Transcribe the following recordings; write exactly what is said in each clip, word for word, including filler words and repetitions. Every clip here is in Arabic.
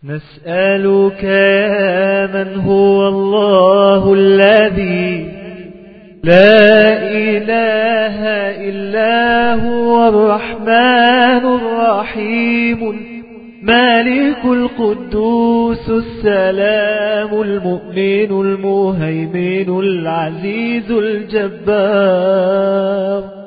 نسألك يا من هو الله الذي لا إله إلا هو الرحمن الرحيم المالك القدوس السلام المؤمن المهيمن العزيز الجبار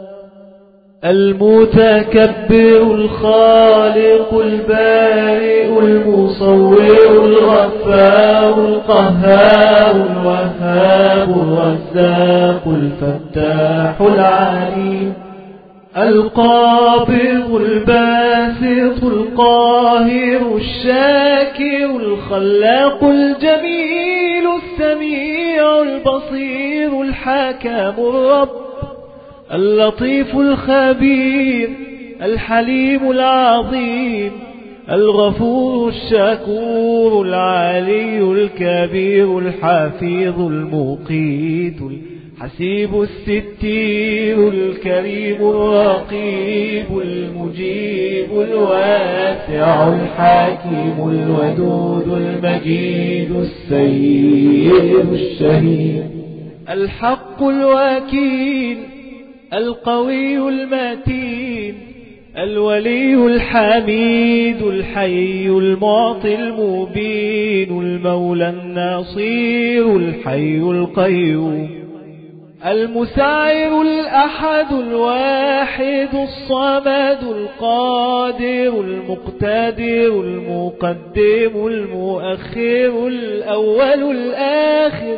المتكبر الخالق البارئ المصور الغفار القهار الوهاب الرزاق الفتاح العليم القابض الباسط القاهر الشاكر الخلاق الجميل السميع البصير الحكم الرب اللطيف الخبير الحليم العظيم الغفور الشكور العلي الكبير الحفيظ المقيت الحسيب الستير الكريم الرقيب المجيب الواسع الحكيم الودود المجيد السيد الشهيد الحق الوكيل القوي المتين الولي الحميد الحي المعطي المبين المولى النصير الحي القيوم المسعر الأحد الواحد الصمد القادر المقتدر المقدم المؤخر الأول الآخر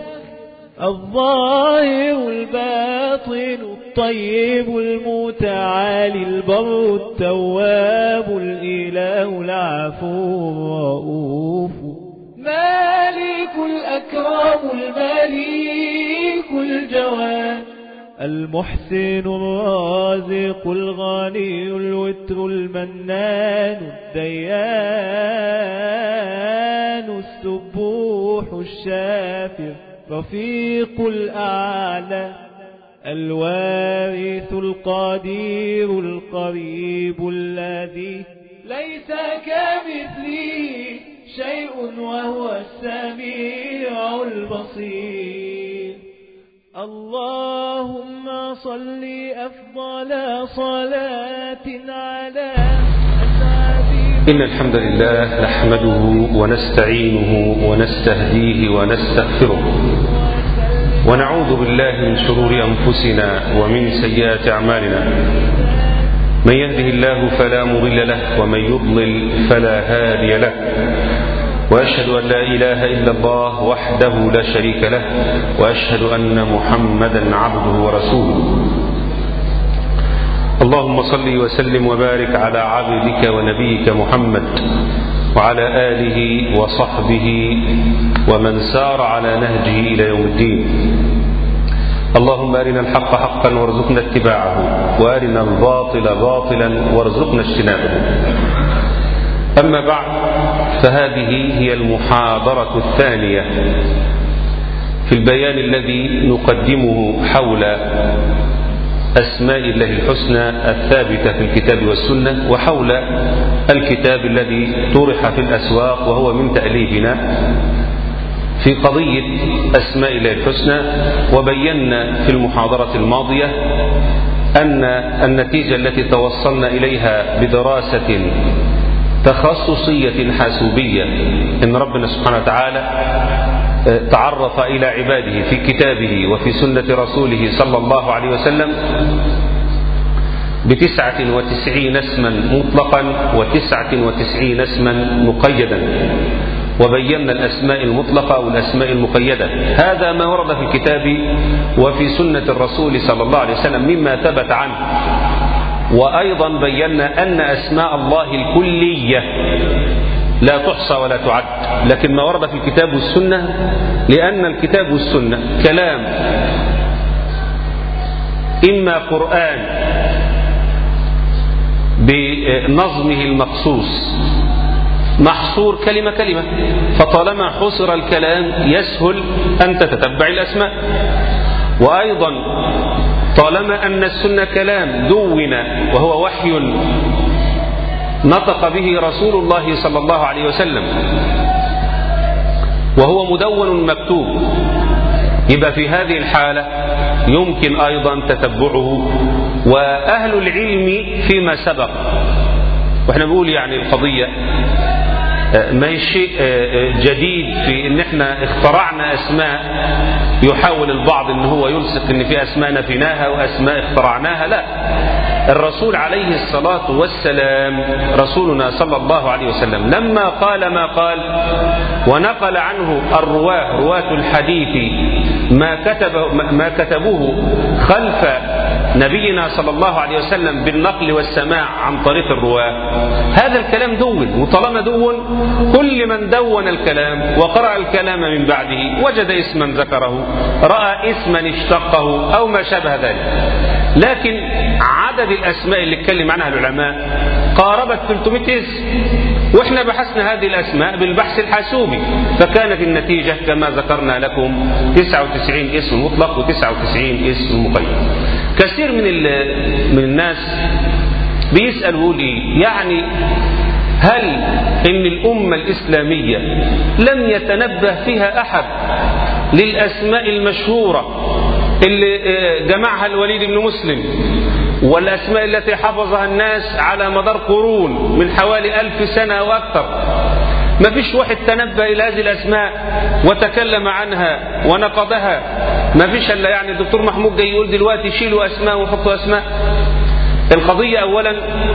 الظاهر الباطن الطيب المتعالي البر التواب الإله العفو الرؤوف مالك الأكرم المليك الجواد المحسن الرازق الغني الوتر المنان الديان السبوح الشافع رفيق الأعلى الوارث القدير القريب الذي ليس كمثله شيء وهو السميع البصير اللهم صل أفضل صلاة على إن الحمد لله نحمده ونستعينه ونستهديه ونستغفره ونعوذ بالله من شرور أنفسنا ومن سيئات أعمالنا من يهده الله فلا مضل له ومن يضلل فلا هادي له وأشهد أن لا إله إلا الله وحده لا شريك له وأشهد أن محمدا عبده ورسوله اللهم صل وسلم وبارك على عبدك ونبيك محمد وعلى آله وصحبه ومن سار على نهجه إلى يوم الدين اللهم أرنا الحق حقا وارزقنا اتباعه وأرنا الباطل باطلا وارزقنا اجتنابه أما بعد فهذه هي المحاضرة الثانية في البيان الذي نقدمه حول أسماء الله الحسنى الثابتة في الكتاب والسنة وحول الكتاب الذي طرح في الأسواق وهو من تأليفنا في قضية أسماء الله الحسنى. وبينا في المحاضرة الماضية أن النتيجة التي توصلنا إليها بدراسة تخصصية حاسوبية إن ربنا سبحانه وتعالى تعرف إلى عباده في كتابه وفي سنة رسوله صلى الله عليه وسلم بتسعة وتسعين اسما مطلقا وتسعة وتسعين اسما مقيدا وبينا الأسماء المطلقة والأسماء المقيدة. هذا ما ورد في الكتاب وفي سنة الرسول صلى الله عليه وسلم مما ثبت عنه. وأيضا بينا أن أسماء الله الكلية لا تحصى ولا تعد، لكن ما ورد في الكتاب والسنة لأن الكتاب والسنة كلام إما قرآن بنظمه المخصوص محصور كلمة كلمة، فطالما حصر الكلام يسهل أن تتتبع الأسماء. وأيضا طالما أن السنة كلام دون وهو وحي نطق به رسول الله صلى الله عليه وسلم، وهو مدون مكتوب، يبقى في هذه الحالة يمكن أيضا تتبعه. وأهل العلم فيما سبق، وإحنا بنقول يعني القضية ما شيء جديد في ان احنا اخترعنا اسماء، يحاول البعض ان هو يلصق ان في اسماء نفيناها واسماء اخترعناها. لا، الرسول عليه الصلاة والسلام رسولنا صلى الله عليه وسلم لما قال ما قال ونقل عنه الرواه رواة الحديث ما كتبه ما كتبوه خلف نبينا صلى الله عليه وسلم بالنقل والسماع عن طريق الرواه، هذا الكلام دون، وطالما دون كل من دون الكلام وقرأ الكلام من بعده وجد اسما ذكره، رأى اسما اشتقه أو ما شابه ذلك. لكن عدد الأسماء اللي اتكلم عنها العلماء قاربت ثلاثمائة اسم، واحنا بحثنا هذه الأسماء بالبحث الحاسوبي، فكانت النتيجة كما ذكرنا لكم تسعة وتسعين اسم مطلق وتسعة وتسعين اسم مقيد. كثير من من الناس بيسأل ويقول ايه يعني، هل ان الأمة الإسلامية لم يتنبه فيها أحد للأسماء المشهورة اللي جمعها الوليد بن مسلم، والأسماء التي حفظها الناس على مدار قرون من حوالي ألف سنة أو أكثر؟ ما فيش واحد تنبه إلى هذه الأسماء وتكلم عنها ونقضها. ما فيش إلا يعني الدكتور محمود جاي يقول دلوقتي شيلوا أسماء وحطوا أسماء. القضية أولا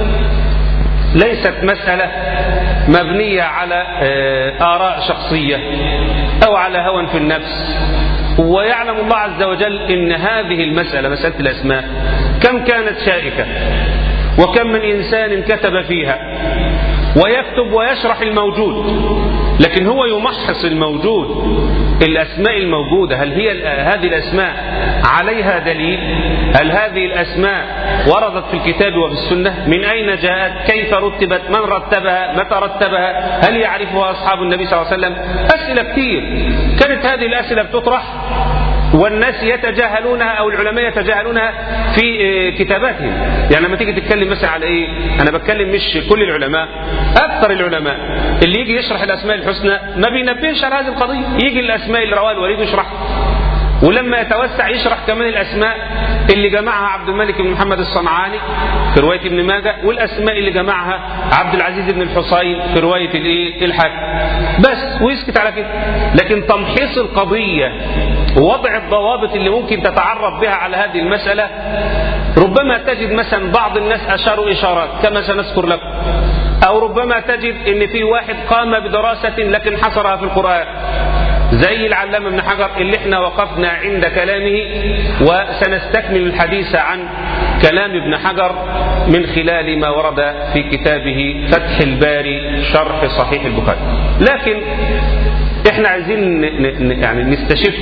ليست مسألة مبنية على آراء شخصية أو على هوى في النفس، ويعلم الله عز وجل إن هذه المسألة مسألة الأسماء كم كانت شائكة، وكم من إنسان كتب فيها ويكتب ويشرح الموجود، لكن هو يمحص الموجود. الأسماء الموجودة هل هي هذه الأسماء عليها دليل؟ هل هذه الأسماء وردت في الكتاب وفي السنة؟ من أين جاءت؟ كيف رتبت؟ من رتبها؟ متى رتبها؟ هل يعرفها أصحاب النبي صلى الله عليه وسلم؟ أسئلة كثير كانت هذه الأسئلة بتطرح والناس يتجاهلونها أو العلماء يتجاهلونها في كتاباتهم. يعني لما تيجي تتكلم مثلا على إيه، أنا بتكلم مش كل العلماء، أكثر العلماء اللي يجي يشرح الأسماء الحسنى ما بينبهش على هذه القضية. يجي الأسماء اللي رواه الوليد يشرح، ولما يتوسع يشرح كمان الأسماء اللي جمعها عبد الملك بن محمد الصنعاني في رواية ابن ماجه، والأسماء اللي جمعها عبد العزيز بن الحصين في رواية الايه الحاكم، بس ويسكت على كده. لكن تمحيص القضية ووضع الضوابط اللي ممكن تتعرف بها على هذه المسألة، ربما تجد مثلا بعض الناس أشاروا إشارات كما سنذكر لكم، أو ربما تجد إن في واحد قام بدراسة لكن حصرها في القرآن، زي العلامة ابن حجر اللي احنا وقفنا عند كلامه، وسنستكمل الحديث عن كلام ابن حجر من خلال ما ورد في كتابه فتح الباري شرح صحيح البخاري. لكن احنا عايزين يعني نستشف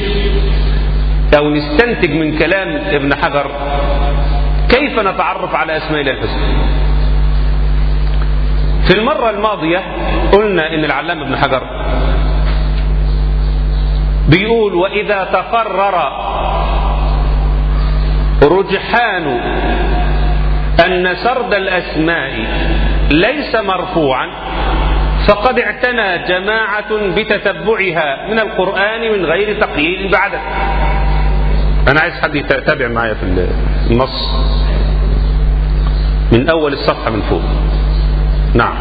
او نستنتج من كلام ابن حجر كيف نتعرف على اسماء الله الحسنى. في المرة الماضية قلنا ان العلامة ابن حجر بيقول وإذا تقرر رجحان أن سرد الأسماء ليس مرفوعا فقد اعتنى جماعة بتتبعها من القرآن من غير تقييد بعدد. أنا عايز حد يتابع معايا في النص من أول الصفحة من فوق. نعم،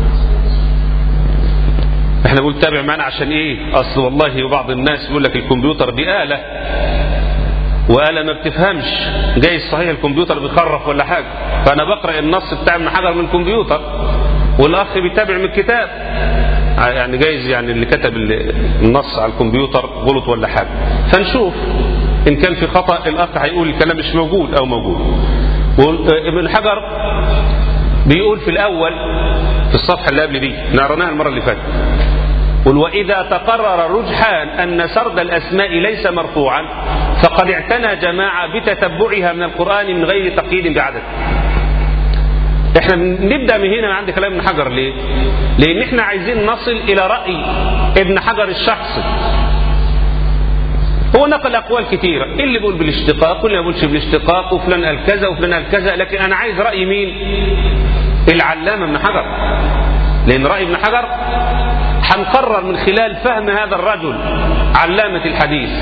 احنا بنقول تابع معنا عشان ايه؟ اصل والله بعض الناس يقول لك الكمبيوتر دي آلة، وآلة ما بتفهمش، جاي صحيح الكمبيوتر بيخرف ولا حاجة، فانا بقرأ النص بتاع ابن حجر من الكمبيوتر والاخ بيتابع من الكتاب، يعني جايز يعني اللي كتب النص على الكمبيوتر غلط ولا حاجة، فنشوف ان كان في خطأ الاخ هيقول الكلام مش موجود او موجود. وابن حجر بيقول في الأول في الصفحة اللي قبل دي نقرناها المرة اللي فاتت، قل وإذا تقرر رجحان أن سرد الأسماء ليس مرفوعا فقد اعتنى جماعة بتتبعها من القرآن من غير تقييد بعدد. احنا نبدأ من هنا عند كلام ابن حجر. ليه؟ لأن احنا عايزين نصل إلى رأي ابن حجر الشخصي. هو نقل أقوال كثيرة، اللي بيقول بالاشتقاق واللي ما بيقولش بالاشتقاق، وفلان قال كذا وفلان قال كذا، لكن أنا عايز رأي مين؟ العلامة ابن حجر، لأن رأي ابن حجر هنقرر من خلال فهم هذا الرجل علامة الحديث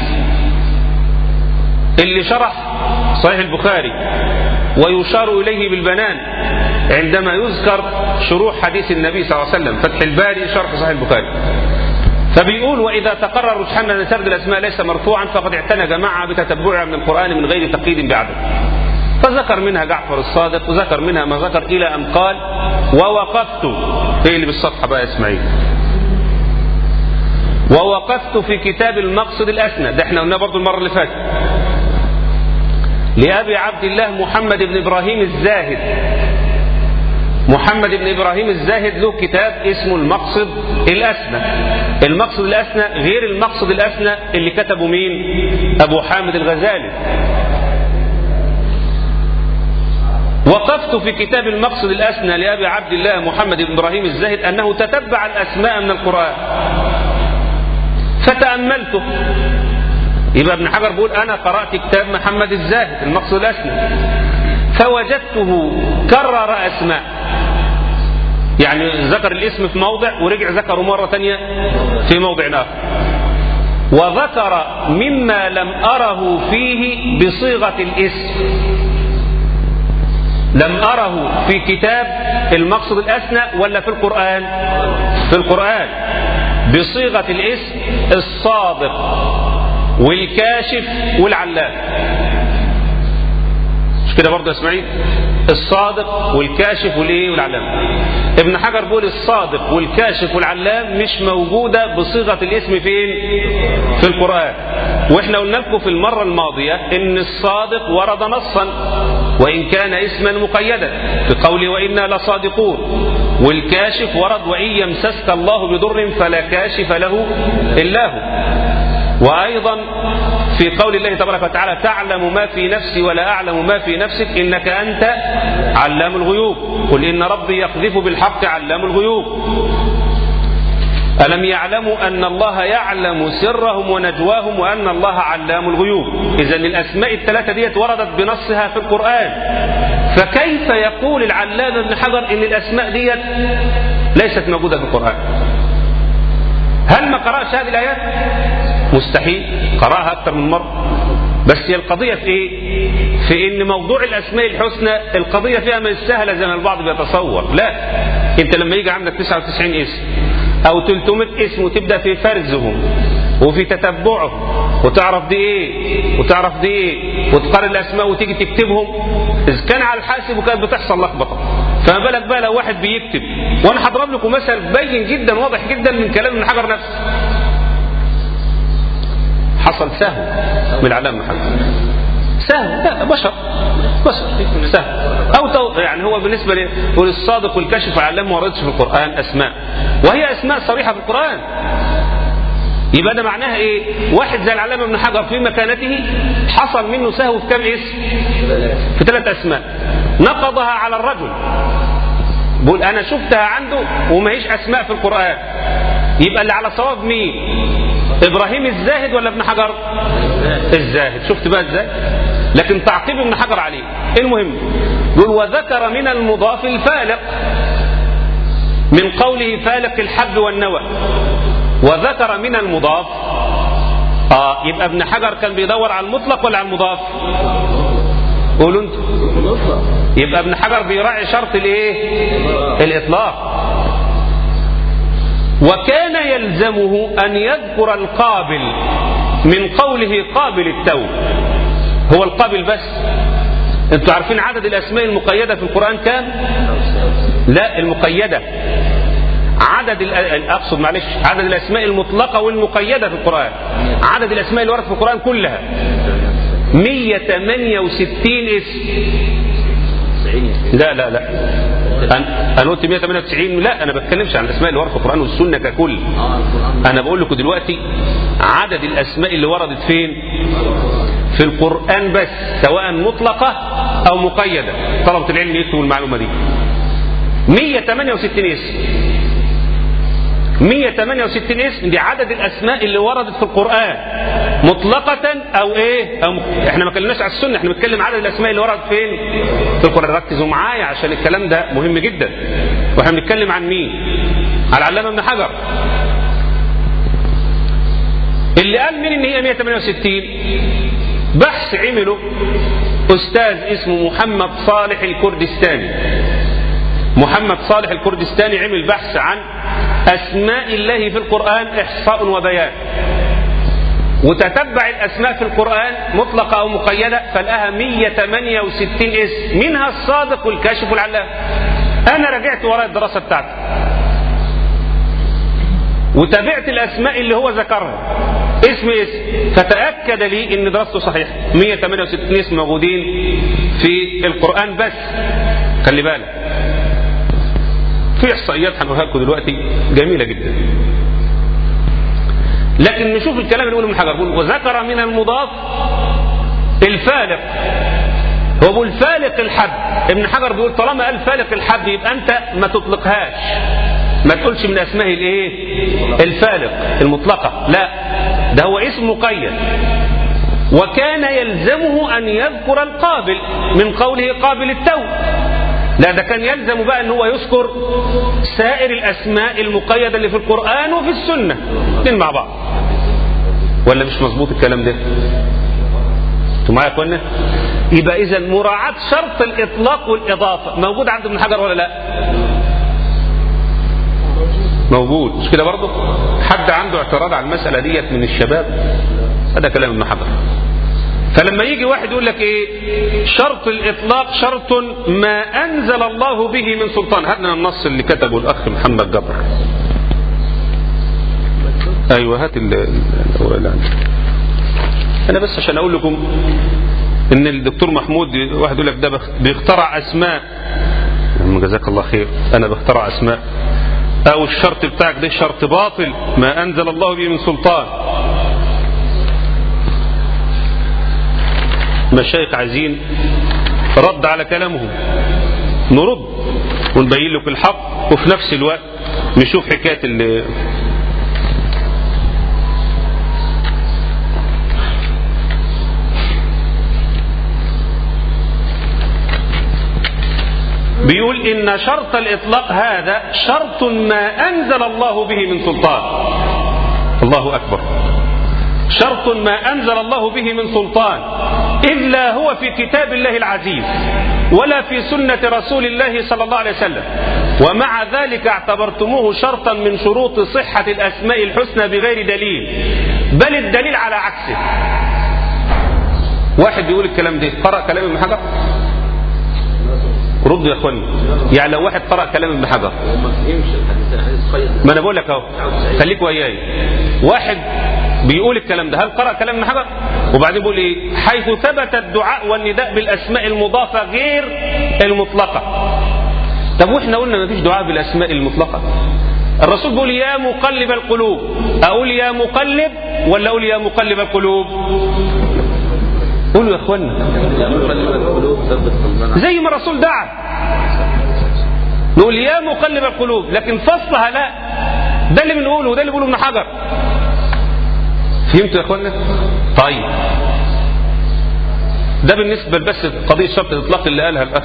اللي شرح صحيح البخاري ويشار إليه بالبنان عندما يذكر شروح حديث النبي صلى الله عليه وسلم، فتح الباري شرح صحيح البخاري. فبيقول: وإذا تقرر رجحان أن سرد الأسماء ليس مرفوعا فقد اعتنى جماعة بتتبعها من القرآن من غير تقييد بعدد. فذكر منها جعفر الصادق وذكر منها ما ذكر إلى أن قال: ووقفت في اللي بالصفحة بقى إسماعيل، ووقفت في كتاب المقصد الأسنى، ده احنا قلنا برضو المرة اللي فاتت، لأبي عبد الله محمد بن إبراهيم الزاهد. محمد بن إبراهيم الزاهد له كتاب اسمه المقصد الأسنى. المقصد الأسنى غير المقصد الأسنى اللي كتبه مين؟ أبو حامد الغزالي. وقفت في كتاب المقصد الأسنى لأبي عبد الله محمد بن إبراهيم الزاهد أنه تتبع الأسماء من القرآن فتأملته. يبقى ابن حجر بيقول: أنا قرأت كتاب محمد الزاهد المقصد الأسنى فوجدته كرر أسماء، يعني ذكر الاسم في موضع ورجع ذكره مرة تانية في موضع آخر، وذكر مما لم أره فيه بصيغة الاسم، لم أره في كتاب المقصد الأسنى ولا في القرآن؟ في القرآن بصيغة الاسم الصادق والكاشف والعلام. مش كده برضه يا اسماعيل؟ الصادق والكاشف والايه والعلام. ابن حجر بيقول الصادق والكاشف والعلام مش موجودة بصيغة الاسم فين؟ في القرآن. واحنا قلنا لكم في المرة الماضية ان الصادق ورد نصا وان كان اسما مقيدا في قوله وإنا لصادقون، والكاشف ورد وإن يمسسك الله بضر فلا كاشف له إلا هو. وأيضا في قول الله تبارك وتعالى تعلم ما في نفسي ولا أعلم ما في نفسك إنك أنت علام الغيوب، قل إن ربي يقذف بالحق علام الغيوب. ألم يعلموا أن الله يعلم سرهم ونجواهم وأن الله علام الغيوب. إذن الأسماء الثلاثة ديت وردت بنصها في القرآن، فكيف يقول العلامة ابن حجر إن الأسماء ديت ليست موجودة في القرآن؟ هل ما قرأش هذه الآيات؟ مستحيل، قرأها أكثر من مرة. بس هي القضية في إيه؟ في إن موضوع الأسماء الحسنى القضية فيها ما سهلة زي ما البعض بيتصور. لا، أنت لما يجي عندك تسعة وتسعين اسم أو ثلاثمائة اسم وتبدأ في فرزهم وفي تتبعهم وتعرف دي إيه وتعرف دي إيه وتقارن الأسماء وتيجي تكتبهم، إذا كان على الحاسب وكانت بتحصل لخبطة، فما بالك بقى لو واحد بيكتب. وأنا هضرب لكم مثل بين جدا واضح جدا من كلام ابن حجر نفسه. حصل سهو من العلامة ابن حجر، سهو، لا بشر بشر سهو أو تو... يعني هو بالنسبة للصادق والكشف والعلام ما وردش في القرآن أسماء، وهي أسماء صريحة في القرآن. يبقى ده معناها إيه؟ واحد زي العلامة ابن حجر في مكانته حصل منه سهو في كم اسم؟ في ثلاث أسماء نقضها على الرجل. بقول أنا شفتها عنده وما هيش أسماء في القرآن. يبقى اللي على صواب مين؟ إبراهيم الزاهد ولا ابن حجر؟ الزاهد. شفت بقى ازاي؟ لكن تعقيب ابن حجر عليه. المهم يقول وذكر من المضاف الفالق من قوله فالق الحب والنوى، وذكر من المضاف. اه يبقى ابن حجر كان بيدور على المطلق ولا على المضاف؟ قولوا انتوا. يبقى ابن حجر بيراعي شرط الايه؟ الاطلاق. وكان يلزمه أن يذكر القابل من قوله قابل التوب. هو القابل بس. انتوا عارفين عدد الأسماء المقيدة في القرآن كام؟ لا المقيدة. عدد أقصد معلش عدد الأسماء المطلقة والمقيدة في القرآن. عدد الأسماء اللي وردت في القرآن كلها مئة وثمانية وستين اسم. لا لا لا أنا قلت مئة وثمانية وتسعين. لا أنا بتكلمش عن الأسماء اللي وردت في القرآن والسنة ككل. أنا بقول لكم دلوقتي عدد الأسماء اللي وردت فين؟ في القرآن بس، سواء مطلقة أو مقيدة. طلبة العلم يكتبوا المعلومة دي. مئة وثمانية وستين اسم. مية وتمانية وستين اسم دي عدد الاسماء اللي وردت في القرآن مطلقة او ايه أو م... احنا ما كلمناش على السنة، احنا بنتكلم عدد الاسماء اللي وردت فين في القرآن. ركزوا معايا عشان الكلام ده مهم جدا. واحنا بنتكلم عن مين؟ على العلامة ابن حجر اللي قال مين ان هي مية وتمانية وستين. بحث عمله استاذ اسمه محمد صالح الكردستاني. محمد صالح الكردستاني عمل بحث عن اسماء الله في القرآن احصاء وبيان، وتتبع الاسماء في القرآن مطلقة او مقيدة فلقاها مية وتمانية وستين اسم، منها الصادق والكاشف والعلام. انا رجعت وراء الدراسة بتاعتي وتابعت الاسماء اللي هو ذكرها اسم اسم، فتأكد لي ان دراسته صحيحة. مية وتمانية وستين اسم موجودين في القرآن بس. خلي بالك في احصائيات هنقولها لكم دلوقتي جميلة جدا، لكن نشوف الكلام اللي يقوله ابن حجر. وذكر من المضاف الفالق. هو بيقول فالق الحب. ابن حجر بيقول طالما قال فالق الحب يبقى انت ما تطلقهاش، ما تقولش من اسماء الايه الفالق المطلقة، لا ده هو اسم مقيد. وكان يلزمه ان يذكر القابل من قوله قابل التوب، لا ده كان يلزم بقى ان هو يذكر سائر الاسماء المقيدة اللي في القرآن وفي السنة الاثنين مع بعض. ولا مش مظبوط الكلام ده؟ انتوا معايا يا اخوانا؟ يبقى اذا مراعاة شرط الاطلاق والاضافة موجود عند ابن حجر ولا لا؟ موجود، مش كده برضه؟ حد عنده اعتراض على المسألة ديت من الشباب؟ هذا كلام ابن حجر. فلما يجي واحد يقول لك ايه شرط الاطلاق شرط ما انزل الله به من سلطان. هاتنا النص اللي كتبه الاخ محمد جبر. ايوه هات الاوراق. انا بس عشان اقول لكم ان الدكتور محمود واحد يقول لك ده بيخترع اسماء. جزاك الله خير. انا بخترع اسماء او الشرط بتاعك ده شرط باطل ما انزل الله به من سلطان. مشايخ عايزين رد على كلامهم، نرد ونبين لك الحق وفي نفس الوقت نشوف حكاية اللي بيقول إن شرط الإطلاق هذا شرط ما أنزل الله به من سلطان. الله أكبر. شرط ما أنزل الله به من سلطان، إذ لا هو في كتاب الله العزيز ولا في سنة رسول الله صلى الله عليه وسلم، ومع ذلك اعتبرتموه شرطا من شروط صحة الأسماء الحسنى بغير دليل، بل الدليل على عكسه. واحد بيقول الكلام ده قرأ كلام ابن حجر؟ رد يا اخواني. يعني لو واحد قرأ كلام ابن حجر ما انا بقول لك اهو خليك وياي. واحد بيقول الكلام ده هل قرأ كلام ابن حجر؟ وبعدين بيقول ايه حيث ثبت الدعاء والنداء بالاسماء المضافة غير المطلقة. طب واحنا قلنا ما فيش دعاء بالاسماء المطلقة. الرسول بيقول يا مقلب القلوب، اقول يا مقلب ولا اقول يا مقلب القلوب؟ قولوا يا اخوانا زي ما الرسول دعا نقول يا مقلب القلوب، لكن فصلها لا. ده اللي بنقوله وده اللي بيقوله ابن حجر. فهمتوا يا اخوانا؟ طيب ده بالنسبة بس قضية شرط الاطلاق اللي قالها الاخ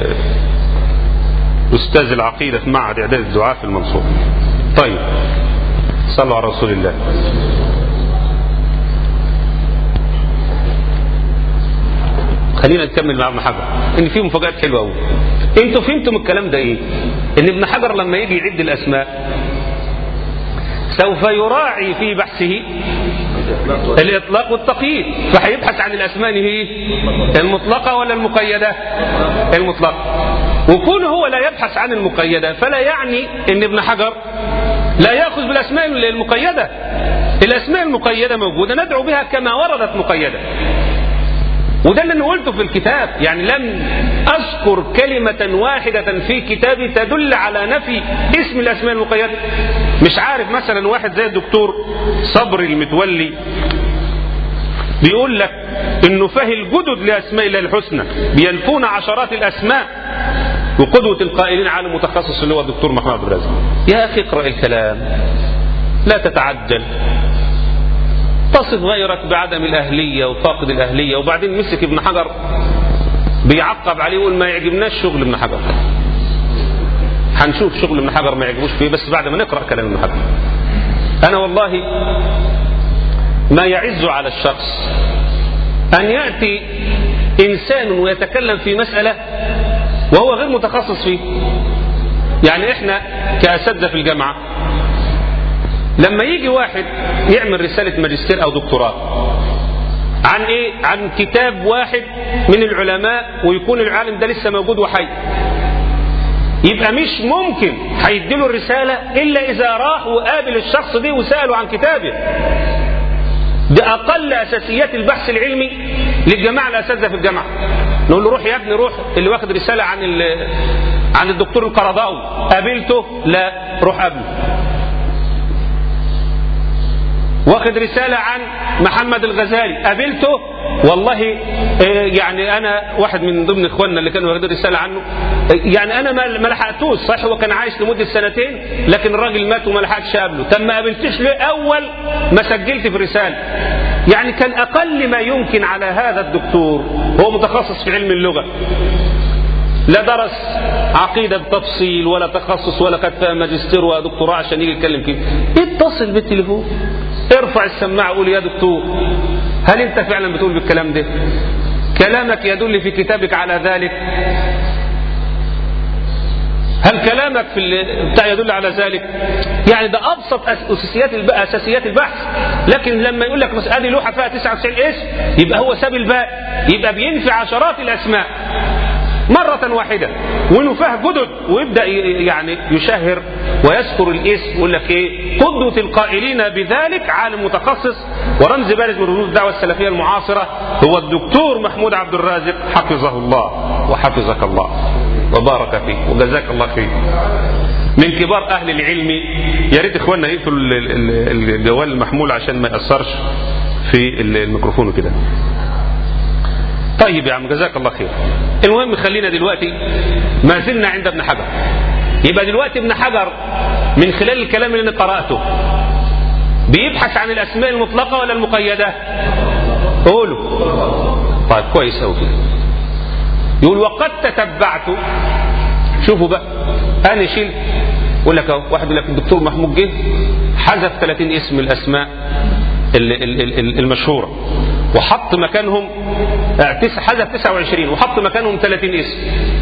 استاذ العقيدة في معهد اعداد الدعاء في المنصورة. طيب صلوا على رسول الله. خلينا نكمل مع ابن حجر ان في مفاجآت حلوه قوي. انتوا فهمتم الكلام ده ايه؟ ان ابن حجر لما يجي يعد الاسماء سوف يراعي في بحثه الاطلاق والتقييد، فهيبحث عن الاسماء هي المطلقه ولا المقيده؟ المطلقه. وكونه هو لا يبحث عن المقيده فلا يعني ان ابن حجر لا ياخذ بالاسماء المقيده. الاسماء المقيده موجوده ندعو بها كما وردت مقيده، وده اللي انا قلته في الكتاب. يعني لم اذكر كلمة واحدة في كتابي تدل على نفي اسم الاسماء المقيدة. مش عارف مثلا واحد زي الدكتور صبري المتولي بيقول لك انه فاهي الجدد لاسماء الله الحسنى بينفون عشرات الاسماء وقدوة القائلين عالم متخصص اللي هو الدكتور محمد عبد الرازق. يا أخي اقرأ الكلام، لا تتعجل، تصف غيرك بعدم الأهلية وفاقد الأهلية. وبعدين مسك ابن حجر بيعقب عليه ويقول ما يعجبناش شغل ابن حجر. هنشوف شغل ابن حجر ما يعجبوش فيه بس بعد ما نقرأ كلام ابن حجر. أنا والله ما يعز على الشخص أن يأتي إنسان ويتكلم في مسألة وهو غير متخصص فيه. يعني إحنا كأساتذة في الجامعة لما يجي واحد يعمل رسالة ماجستير أو دكتوراه عن إيه؟ عن كتاب واحد من العلماء ويكون العالم ده لسه موجود وحي، يبقى مش ممكن هيديله الرسالة إلا إذا راح وقابل الشخص دي وسأله عن كتابه. ده أقل أساسيات البحث العلمي للجماعة الأساتذة في الجامعة. نقول له روح يا ابني روح، اللي واخد رسالة عن عن الدكتور القرضاوي قابلته؟ لا، روح قابله. واخد رسالة عن محمد الغزالي قابلته؟ والله يعني أنا واحد من ضمن إخواننا اللي كانوا واخدين رسالة عنه، يعني أنا ما لحقتوش، صحيح هو كان عايش لمدة سنتين لكن الراجل مات وما لحقتش قابله. طب ما قابلتش ليه أول ما سجلت في رسالة؟ يعني كان أقل ما يمكن على هذا الدكتور، هو متخصص في علم اللغة، لا درس عقيدة بتفصيل ولا تخصص ولا خد فيها ماجستير ولا دكتوراه عشان يجي يتكلم فيه. اتصل بالتليفون، ارفع السماعة قول يا دكتور هل انت فعلا بتقول بالكلام ده؟ كلامك يدل في كتابك على ذلك؟ هل كلامك في بتاع يدل على ذلك؟ يعني ده ابسط اساسيات اساسيات البحث. لكن لما يقول لك مسألة لوحة فيها تسعة وتسعين اسم يبقى هو ساب الباقي، يبقى بينفي عشرات الاسماء مرة واحدة ونفاه جدد، ويبدأ يعني يشهر ويذكر الاسم ويقول لك ايه؟ قدوة القائلين بذلك عالم متخصص ورمز بارز من رموز الدعوة السلفية المعاصرة هو الدكتور محمود عبد الرازق حفظه الله وحفظك الله وبارك فيك وجزاك الله خير. من كبار أهل العلم. يا ريت إخواننا يقفلوا الجوال المحمول عشان ما يأثرش في الميكروفون وكده. طيب يا عم جزاك الله خير. المهم خلينا دلوقتي ما زلنا عند ابن حجر. يبقى دلوقتي ابن حجر من خلال الكلام اللي انا قرأته بيبحث عن الأسماء المطلقة ولا المقيدة؟ قولوا. طيب كويس أوي كده. يقول وقد تتبعت. شوفوا بقى أنا شيل يقول لك واحد يقول لك الدكتور محمود جه حذف ثلاثين اسم الأسماء المشهورة وحط مكانهم حذف تسعة وعشرين وحط مكانهم ثلاثين اسم.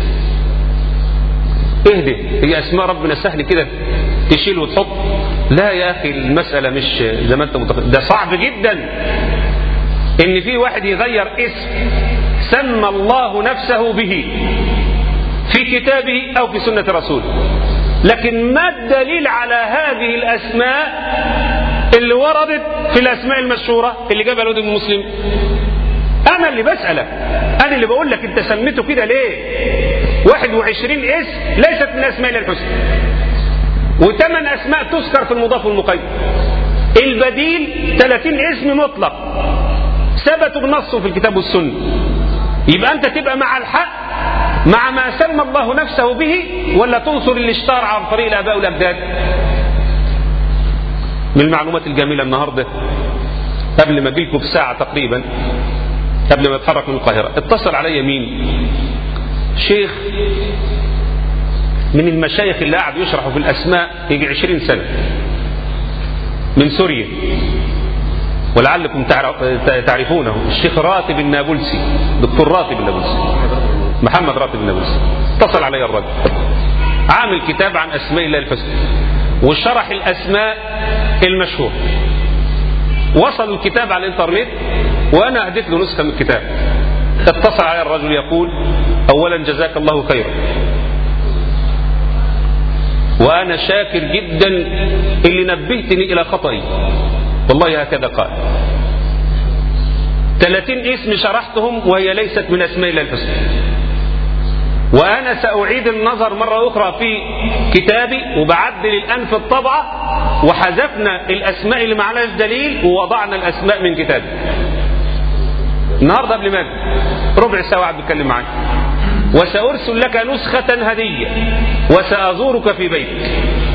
اهدي، هي اسماء ربنا سهل كده تشيل وتحط؟ لا يا اخي المسألة مش زي ما انت متخيل، ده صعب جدا ان في واحد يغير اسم سمى الله نفسه به في كتابه او في سنة رسوله. لكن ما الدليل على هذه الاسماء اللي وردت في الاسماء المشهورة اللي جابها الواد بن مسلم؟ انا اللي بسألك، انا اللي بقول لك انت سميته كده ليه؟ واحد وعشرين اسم ليست من اسماء الحسنى وثمان اسماء تذكر في المضاف والمقيد. البديل ثلاثين اسم مطلق ثبتوا بنصه في الكتاب والسنة. يبقى انت تبقى مع الحق مع ما سمى الله نفسه به ولا تنصر الاشتار عن طريق الاباء والاجداد؟ من المعلومات الجميلة النهاردة قبل ما اجيلكم بساعة تقريبا قبل ما اتحرك من القاهرة اتصل علي مين؟ شيخ من المشايخ اللي قاعد يشرحوا في الأسماء يجي عشرين سنة من سوريا ولعلكم تعرفونه، الشيخ راتب النابلسي، دكتور راتب النابلسي، محمد راتب النابلسي. اتصل علي الرجل عامل كتاب عن أسماء الله الحسنى وشرح الأسماء المشهورة. وصل الكتاب على الانترنت وأنا أهديت له نسخة من الكتاب. اتصل علي الرجل يقول أولا جزاك الله خيرا وأنا شاكر جدا اللي نبهتني إلى خطئي، والله هكذا قال. ثلاثين اسم شرحتهم وهي ليست من أسماء الله الحسنى، وأنا سأعيد النظر مرة أخرى في كتابي وبعدل الآن في الطبعة وحذفنا الأسماء اللي معلهاش دليل ووضعنا الأسماء من كتابي. النهاردة قبل ما ربع ساعة بيتكلم معايا وسأرسل لك نسخة هدية وسأزورك في بيتك.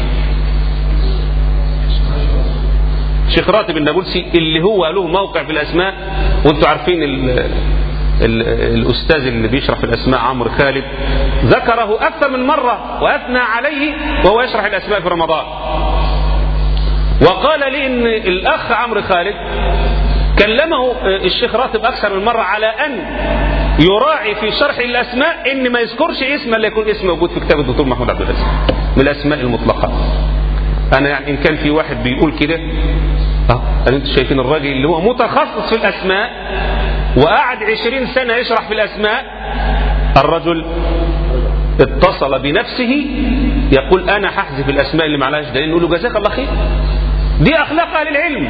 شيخ راتب النابلسي اللي هو له موقع في الأسماء، وانتوا عارفين ال ال الأستاذ اللي بيشرح في الأسماء عمرو خالد ذكره أكثر من مرة وأثنى عليه وهو يشرح الأسماء في رمضان، وقال لي إن الأخ عمرو خالد كلمه الشيخ راتب أكثر من مرة على أن يراعي في شرح الأسماء إن ما يذكرش اسم اللي يكون اسم موجود في كتاب الدكتور محمود عبد العزيز من الأسماء المطلقة. أنا يعني إن كان في واحد بيقول كده أه أنتوا شايفين الراجل اللي هو متخصص في الأسماء وقعد عشرين سنة يشرح في الأسماء، الرجل اتصل بنفسه يقول أنا ححذف الأسماء اللي معلهاش دليل، نقول له جزاك الله خير. دي أخلاق أهل العلم.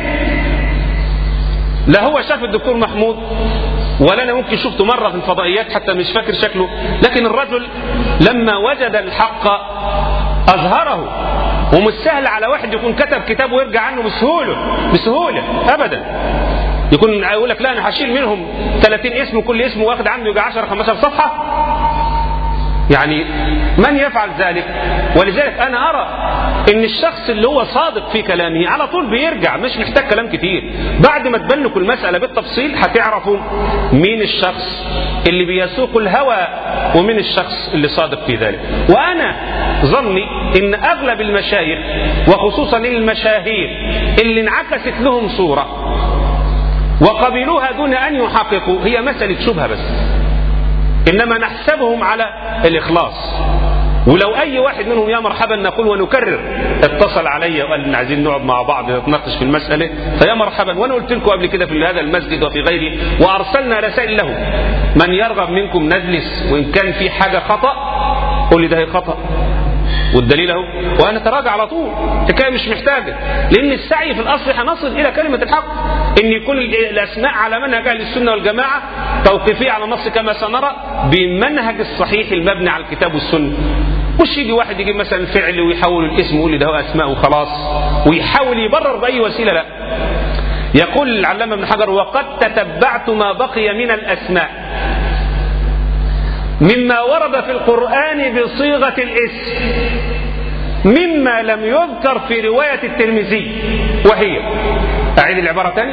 لا هو شاف الدكتور محمود ولا أنا ممكن شفته مرة في الفضائيات حتى مش فاكر شكله، لكن الرجل لما وجد الحق أظهره. ومش سهل على واحد يكون كتب كتاب ويرجع عنه بسهولة بسهولة أبدا. يكون يقول لك لا أنا هشيل منهم ثلاثين اسم وكل اسم واخد عنه يجي عشرة خمستاشر صفحة، يعني من يفعل ذلك؟ ولذلك أنا أرى إن الشخص اللي هو صادق في كلامه على طول بيرجع، مش محتاج كلام كتير. بعد ما تبلكوا المسألة بالتفصيل هتعرفوا مين الشخص اللي بيسوق الهوى ومين الشخص اللي صادق في ذلك. وأنا ظني إن أغلب المشايخ وخصوصا المشاهير اللي انعكست لهم صورة وقبلوها دون أن يحققوا هي مسألة شبهة بس، إنما نحسبهم على الإخلاص. ولو أي واحد منهم يا مرحبا نقول ونكرر اتصل علي وقال إن عايزين نقعد مع بعض نتناقش في المسألة فيا مرحبا. وأنا قلت لكم قبل كده في هذا المسجد وفي غيره وأرسلنا رسائل له من يرغب منكم نجلس وإن كان في حاجة خطأ قول لي ده هي خطأ والدليل اهو وانا تراجع على طول. حكايه مش محتاجه، لان السعي في الاصل هنصل الى كلمه الحق، ان يكون الاسماء على منهج اهل السنه والجماعه توقيفيه على النص كما سنرى بمنهج الصحيح المبني على الكتاب والسنه. مش يجي واحد يجيب مثلا فعل ويحول الاسم ويقول لي ده هو اسماء وخلاص ويحاول يبرر باي وسيله. لا، يقول العلامه ابن حجر وقد تتبعت ما بقي من الاسماء مما ورد في القرآن بصيغة الاسم مما لم يذكر في رواية الترمذي، وهي أعيد العبارة تاني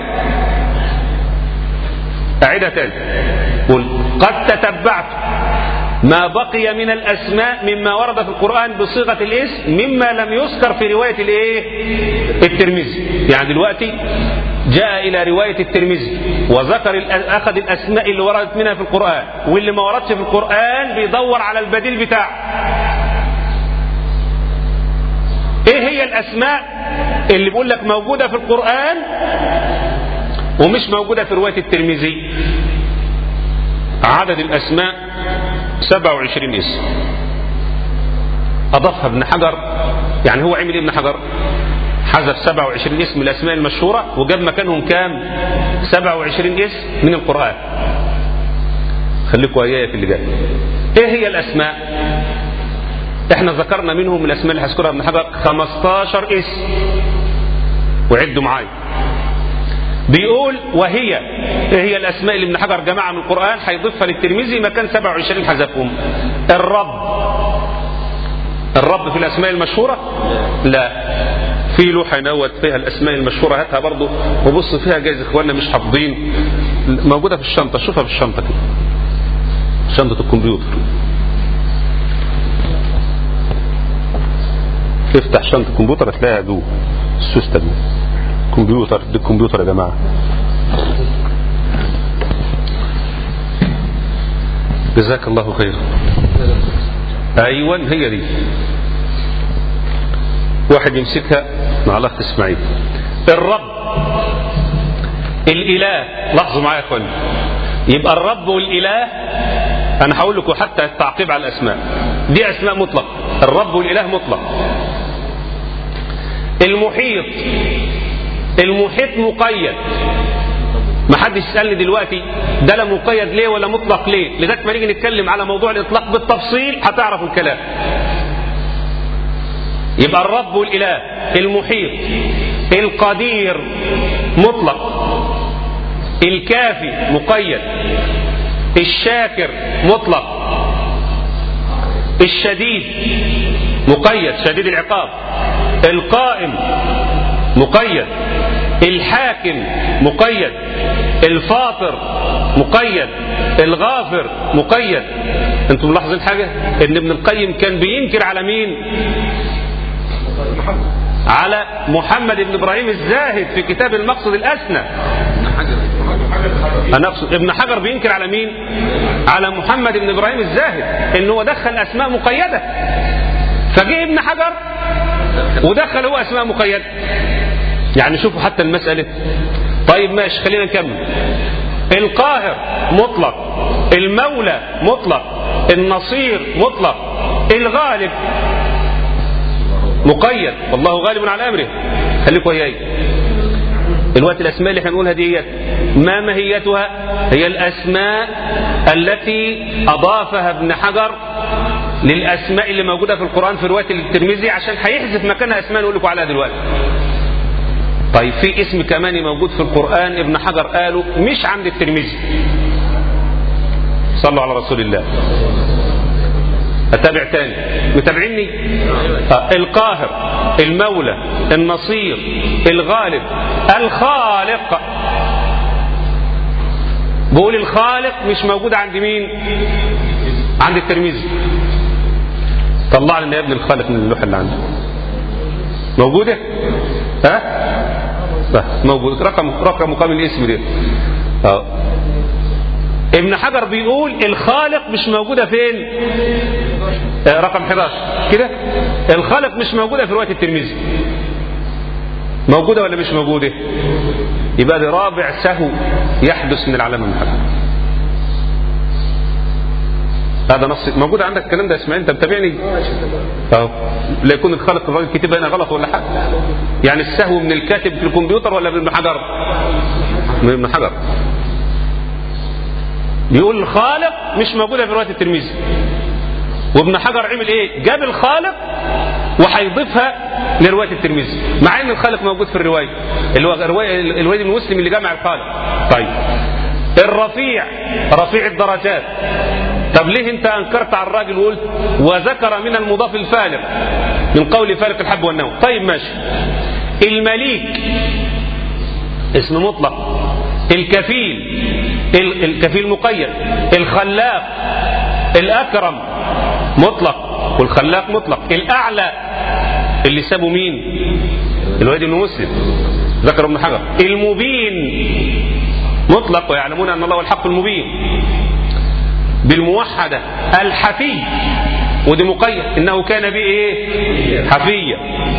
أعيدها تاني قل قد تتبعت ما بقي من الأسماء مما ورد في القرآن بصيغة الاسم مما لم يذكر في رواية الايه الترمذي. يعني دلوقتي جاء إلى رواية الترمذي وذكر أخذ الأسماء اللي وردت منها في القرآن واللي ما وردش في القرآن بيدور على البديل بتاعه. إيه هي الأسماء اللي بيقول لك موجودة في القرآن ومش موجودة في رواية الترمذي؟ عدد الأسماء سبعة وعشرين اسم أضافها ابن حجر. يعني هو عمل ابن حجر حذف سبعة وعشرين اسم من الأسماء المشهورة وجاب مكانهم كام؟ سبعة وعشرين اسم من القرآن. خليكوا ويايا في اللي جاي. ايه هي الأسماء؟ احنا ذكرنا منهم من الأسماء اللي هذكرها ابن حجر خمستاشر اسم، وعدوا معايا. بيقول وهي ايه هي الأسماء اللي ابن حجر جمعها من القرآن هيضيفها للترمذي مكان سبعة وعشرين حذفهم؟ الرب. الرب في الأسماء المشهورة؟ لا، في لوحة نوت فيها الأسماء المشهورة، هاتها برضو وبص فيها جايز إخواننا مش حافظين، موجودة في الشنطة، شوفها في الشنطة كده، شنطة الكمبيوتر. افتح شنطة الكمبيوتر هتلاقيها جوه السوستة دي. كمبيوتر دي الكمبيوتر يا جماعة. جزاك الله خير. أيوة هي دي. واحد يمسكها مع الأخ إسماعيل. الرب الإله، لاحظوا معايا يا اخواني، يبقى الرب والإله أنا هقول لكم حتى التعقيب على الأسماء دي أسماء مطلق، الرب والإله مطلق. المحيط، المحيط مقيد. ما حدش يسألني دلوقتي ده لا مقيد ليه ولا مطلق ليه، لذلك ما نيجي نتكلم على موضوع الإطلاق بالتفصيل هتعرفوا الكلام. يبقى الرب والإله، المحيط، القدير مطلق، الكافي مقيد، الشاكر مطلق، الشديد مقيد شديد العقاب، القائم مقيد، الحاكم مقيد، الفاطر مقيد، الغافر مقيد. انتم ملاحظين حاجة؟ ان ابن القيم كان بينكر على مين؟ على محمد بن ابراهيم الزاهد في كتاب المقصد الأسنى. أنا أقصد ابن حجر بينكر على مين؟ على محمد بن ابراهيم الزاهد انه هو دخل اسماء مقيدة، فجاء ابن حجر ودخل هو اسماء مقيدة. يعني شوفوا حتى المسألة. طيب ماشي، خلينا نكمل. القاهر مطلق، المولى مطلق، النصير مطلق، الغالب مقيد، والله غالب على امره. خليكم وياي. الوقت الاسماء اللي احنا بنقولها دي ما ماهيتها؟ هي الاسماء التي اضافها ابن حجر للاسماء اللي موجوده في القران في روايه الترمذي، عشان هيحذف مكانها اسماء نقول لكم عليها دلوقتي. طيب في اسم كمان موجود في القرآن ابن حجر قاله مش عند الترمذي. صلوا على رسول الله. أتابع تاني، متابعيني؟ آه. القاهر، المولى، النصير، الغالب، الخالق. بقول الخالق مش موجود عند مين؟ عند الترمذي. طلع لنا يا ابن الخالق من اللوحة اللي عنده. موجودة؟ ها؟ موجود. رقم رقم مقام الاسم ده. اه ابن حجر بيقول الخالق مش موجودة فين؟ آه رقم احد عشر كده. الخالق مش موجودة في رواية الترمذي. موجودة ولا مش موجودة؟ يبقى ده رابع سهو يحدث من العلامة ابن حجر. هذا نص موجود عندك الكلام ده. اسماعيل انت متابعني؟ اه لا يكون الخالق الراجل كتبها هنا غلط ولا حاجه. يعني السهو من الكاتب في الكمبيوتر ولا من ابن حجر؟ من ابن حجر. بيقول الخالق مش موجوده في روايه الترمذي، وابن حجر عمل ايه؟ جاب الخالق وهيضيفها لروايه الترمذي، مع ان الخالق موجود في الروايه اللي هو الروايه الوليد بن مسلم اللي جمع الخالق. طيب الرفيع، رفيع الدرجات. طب ليه انت انكرت على الراجل وقلت وذكر من المضاف الفالق من قول فالق الحب والنوى؟ طيب ماشي. المليك اسم مطلق، الكفيل الكفيل مقيد، الخلاق الأكرم مطلق والخلاق مطلق، الأعلى اللي سابوا مين؟ الوليد بن مسلم ذكر ابن حجر، المبين مطلق ويعلمون أن الله هو الحق المبين، بالموحدة الحفي ودي مقيد إنه كان به إيه؟ حفية،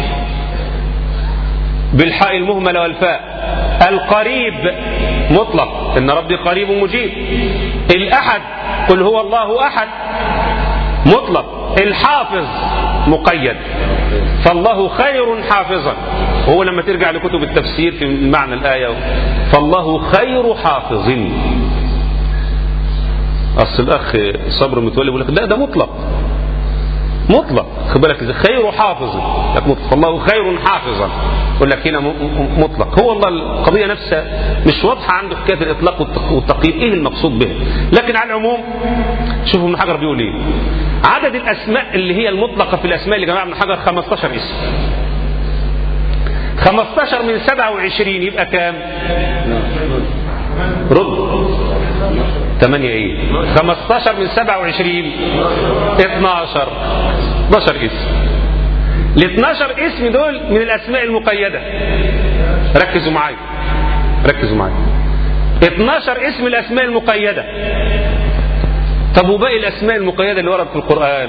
بالحاء المهملة والفاء، القريب مطلق إن ربي قريب مجيب، الأحد قل هو الله أحد مطلق، الحافظ مقيد فالله خير حافظا. وهو لما ترجع لكتب التفسير في معنى الآية فالله خير حافظ. أصل الأخ صبر متولي يقول لك لا ده مطلق مطلق، خد بالك إذا خير حافظ لك مطلق فالله خير حافظا، يقول لك هنا مطلق. هو الله القضية نفسها مش واضحة عنده حكاية الإطلاق والتقييد إيه المقصود به، لكن على العموم شوفوا ابن حجر بيقول إيه. عدد الأسماء اللي هي المطلقة في الأسماء اللي جماعة ابن حجر خمستاشر اسم. خمستاشر من سبعة وعشرين يبقى كام؟ رد ثمانية ايه؟ خمستاشر من سبعة وعشرين اتناشر اتناشر اسم. ال اتناشر اسم دول من الأسماء المقيدة. ركزوا معايا ركزوا معايا اتناشر اسم الأسماء المقيدة. طب وباقي الأسماء المقيدة اللي وردت في القرآن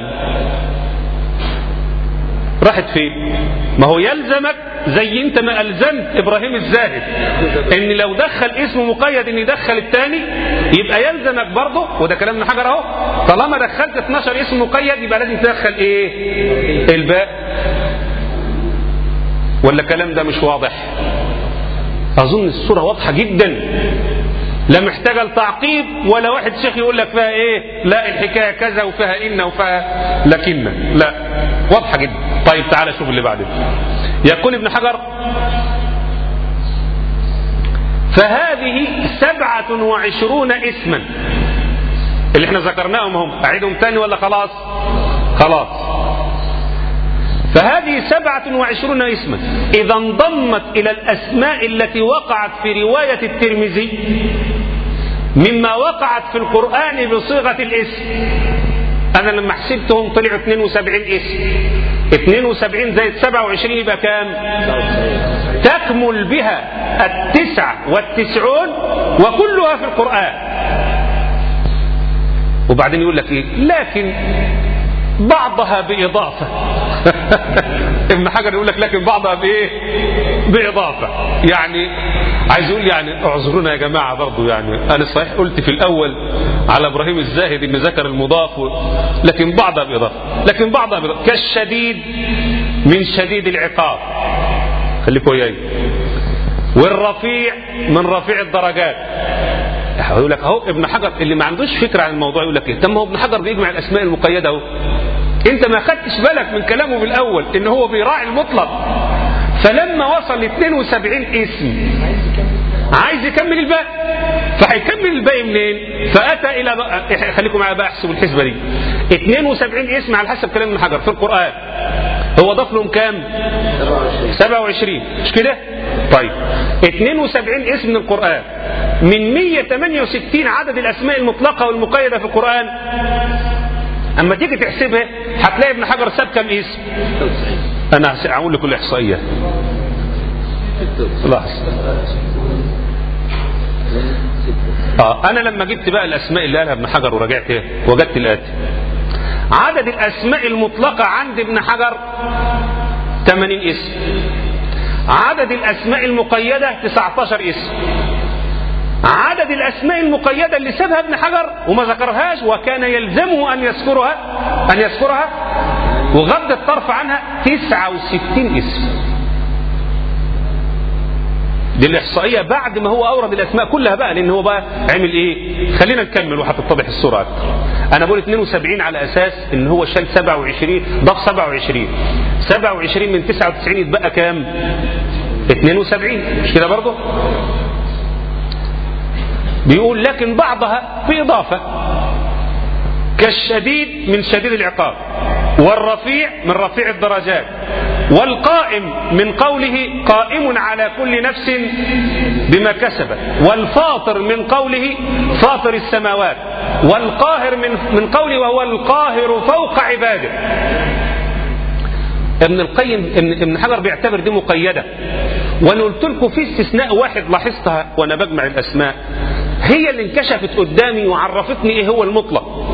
راحت فين؟ ما هو يلزمك زي انت ما ألزمت إبراهيم الزاهد ان لو دخل اسم مقيد ان يدخل الثاني، يبقى يلزمك برضه، وده كلام ابن حجر اهو، طالما دخلت اتناشر اسم مقيد يبقى لازم تدخل ايه؟ الباء. ولا الكلام ده مش واضح؟ اظن الصورة واضحة جدا لا محتاجة لتعقيب ولا واحد شيخ يقول لك فيها ايه لا الحكاية كذا وفيها ان وفيها لكن، لا واضحة جدا. طيب تعالى شوف اللي بعده. يقول ابن حجر فهذه سبعة وعشرون اسما اللي احنا ذكرناهم هم. اعيدهم تاني ولا خلاص؟ خلاص. فهذه سبعة وعشرون اسما إذا انضمت إلى الأسماء التي وقعت في رواية الترمذي مما وقعت في القرآن بصيغة الاسم. أنا لما حسبتهم طلعوا اثنين وسبعين اسم. اثنين وسبعين زائد سبعة وعشرين يبقى كام؟ تكمل بها التسعة والتسعون وكلها في القرآن. وبعدين يقول لك ايه؟ لكن بعضها بإضافة. ابن حجر يقول لك لكن بعضها بايه؟ بإضافة. يعني عايز يقول يعني اعذرونا يا جماعة برضو، يعني انا صحيح قلت في الاول على ابراهيم الزاهد ان ذكر المضاف، لكن بعضها بإضافة. لكن بعضها بإضافة كالشديد من شديد العقاب، خليكوا وياي، والرفيع من رفيع الدرجات. يقول لك اهو ابن حجر اللي ما عندوش فكره عن الموضوع يقول لك ايه؟ طب ما هو ابن حجر بيجمع الاسماء المقيده اهو. انت ما خدتش بالك من كلامه في الاول ان هو بيراعي المطلق، فلما وصل ل اثنين وسبعين اسم عايز يكمل الباقي، فهيكمل الباقي منين؟ فاتى الى بقى... خليكم معايا بقى احسبوا الحسبه دي. اثنين وسبعين اسم على حسب كلام ابن حجر في القران، هو ضاف لهم كام؟ سبعة وعشرين، مش كده؟ طيب اثنين وسبعين اسم من القرآن من مئة وثمانية وستين عدد الأسماء المطلقة والمقيدة في القرآن، أما تيجي تحسبها هتلاقي ابن حجر ساب كم اسم؟ أنا هقول لكم الإحصائية. آه أنا لما جبت بقى الأسماء اللي قالها ابن حجر ورجعتها وجدت الآتي: عدد الأسماء المطلقة عند ابن حجر ثمانين اسم، عدد الأسماء المقيدة تسعة عشر اسم، عدد الأسماء المقيدة اللي سابها ابن حجر وما ذكرهاش وكان يلزمه أن يذكرها أن يذكرها وغض الطرف عنها تسعة وستين اسم. دي الإحصائية بعد ما هو أورد الأسماء كلها بقى، لأن هو بقى عمل إيه؟ خلينا نكمل وهتتضح الصورة أكتر. أنا بقول اثنين وسبعين على أساس إن هو شال سبعة وعشرين، ضاف سبعة وعشرين، سبعة وعشرين من تسعة وتسعين يتبقى كام؟ اثنين وسبعين، مش كده برضه؟ بيقول لكن بعضها بإضافة كالشديد من شديد العقاب، والرفيع من رفيع الدرجات، والقائم من قوله قائم على كل نفس بما كسبت، والفاطر من قوله فاطر السماوات، والقاهر من من قوله وهو القاهر فوق عباده. ابن القيم ابن حجر بيعتبر دي مقيدة، وانا قلت لكم في استثناء واحد لاحظتها وانا بجمع الاسماء، هي اللي انكشفت قدامي وعرفتني ايه هو المطلق.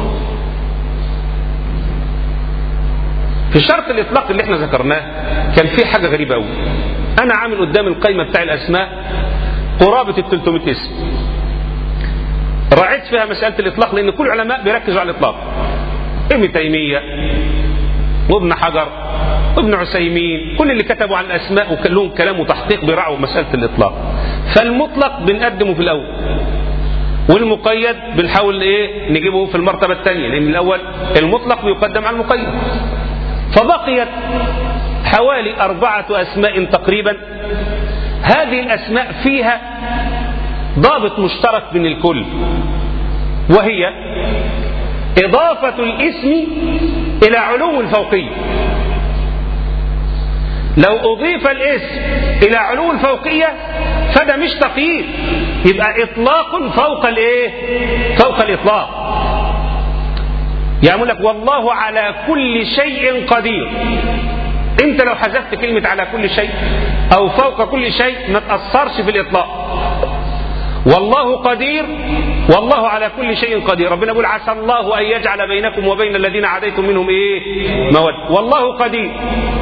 في شرط الاطلاق اللي احنا ذكرناه كان في حاجه غريبه قوي. انا عامل قدام القائمه بتاع الاسماء قرابه ال ثلاثمائة اسم، راعيت فيها مساله الاطلاق لان كل العلماء بيركزوا على الاطلاق، ابن تيميه وابن حجر وابن عثيمين، كل اللي كتبوا عن الاسماء وكلهم كلام وتحقيق بيراعوا مساله الاطلاق. فالمطلق بنقدمه في الاول، والمقيد بنحاول ايه نجيبه في المرتبه الثانيه، لان الاول المطلق بيقدم على المقيد. فبقيت حوالي أربعة أسماء تقريبا، هذه الأسماء فيها ضابط مشترك بين الكل، وهي إضافة الاسم إلى علو الفوقية. لو أضيف الاسم إلى علو الفوقية فده مش تقييد، يبقى إطلاق فوق الإيه؟ فوق الإطلاق. يقول لك والله على كل شيء قدير. انت لو حذفت كلمة على كل شيء او فوق كل شيء ما تأثرش في الاطلاق. والله قدير، والله على كل شيء قدير. ربنا يقول عسى الله ان يجعل بينكم وبين الذين عاديتم منهم ايه مودة. والله قدير.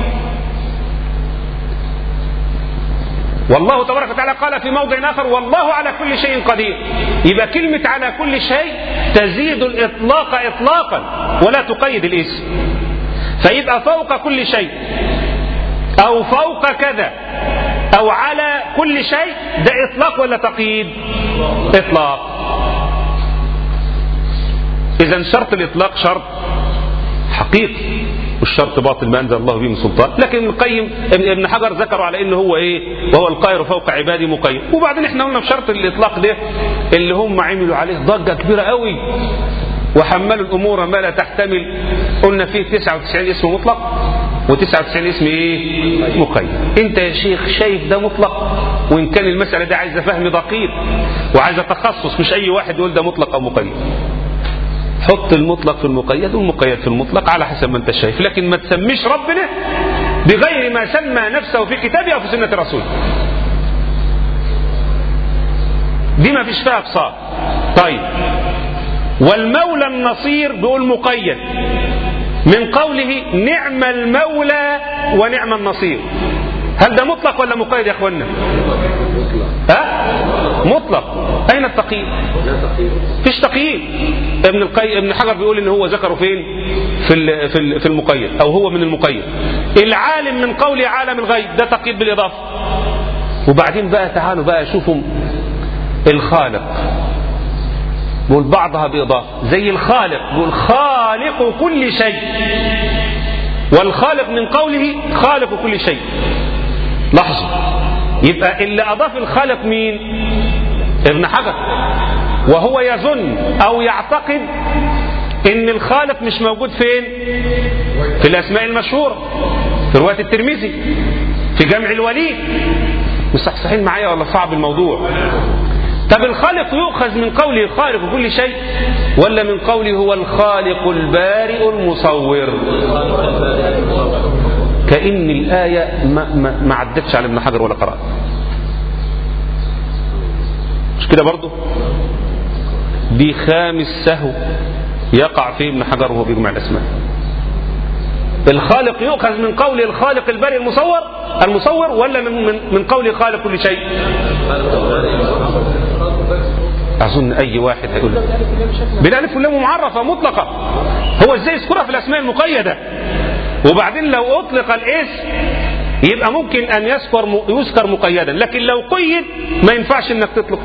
والله تبارك وتعالى قال في موضع آخر والله على كل شيء قدير. يبقى كلمة على كل شيء تزيد الإطلاق إطلاقا ولا تقيد الاسم. فيبقى فوق كل شيء أو فوق كذا أو على كل شيء، ده إطلاق ولا تقييد؟ إطلاق. إذن شرط الإطلاق شرط حقيقي، والشرط باطل ما أنزل الله به من سلطان. لكن القيم ابن حجر ذكروا على إنه هو إيه؟ وهو القاهر فوق عبادي مقيم. وبعدين إحنا قلنا في شرط الإطلاق ده اللي هم عملوا عليه ضجة كبيرة قوي، وحملوا الأمور ما لا تحتمل. قلنا فيه تسعة وتسعين اسم مطلق وتسعة وتسعين اسم ايه مقيد. انت يا شيخ شايف ده مطلق، وان كان المسألة دي عايزة فهم دقيق وعايزة تخصص، مش اي واحد يقول ده مطلق او مقيد. حط المطلق في المقيد والمقيد في المطلق على حسب ما انت شايف، لكن ما تسميش ربنا بغير ما سمى نفسه في كتابه او في سنة رسوله. دي ما فيش فيها افصال. طيب، والمولى النصير بيقول مقيد من قوله نعم المولى ونعم النصير. هل ده مطلق ولا مقيد يا اخوانا؟ ها؟ مطلق. اين التقييد؟ فيش تقييد. ابن القي... ابن حجر بيقول ان هو ذكره فين؟ في ال... في ال... في المقيد، او هو من المقيد. العالم من قوله عالم الغيب، ده تقييد بالاضافه. وبعدين بقى تعالوا بقى شوفوا الخالق، بقول بعضها بإضافة، زي الخالق بقول خالق كل شيء، والخالق من قوله خالق كل شيء. لاحظوا، يبقى اللي أضاف الخالق مين؟ ابن حجر، وهو يظن أو يعتقد إن الخالق مش موجود فين؟ في الأسماء المشهورة، في رواية الترمذي، في جمع الوليد. مصحصحين معايا ولا صعب الموضوع؟ طب الخالق يؤخذ من قوله خالق كل شيء، ولا من قوله هو الخالق البارئ المصور؟ كأن الآية ما, ما, ما عدتش على ابن حجر ولا قرأت. مش كده برضه؟ دي خامس سهو يقع فيه ابن حجر وهو بيجمع الأسماء. الخالق يؤخذ من قول الخالق البارئ المصور المصور ولا من, من, من قول خالق كل شيء؟ أظن أي واحد هيقول بالألف واللام معرفة مطلقة. هو إزاي يذكرها في الأسماء المقيدة؟ وبعدين لو أطلق الاسم يبقى ممكن أن يذكر يذكر مقيدا، لكن لو قيد ما ينفعش إنك تطلق.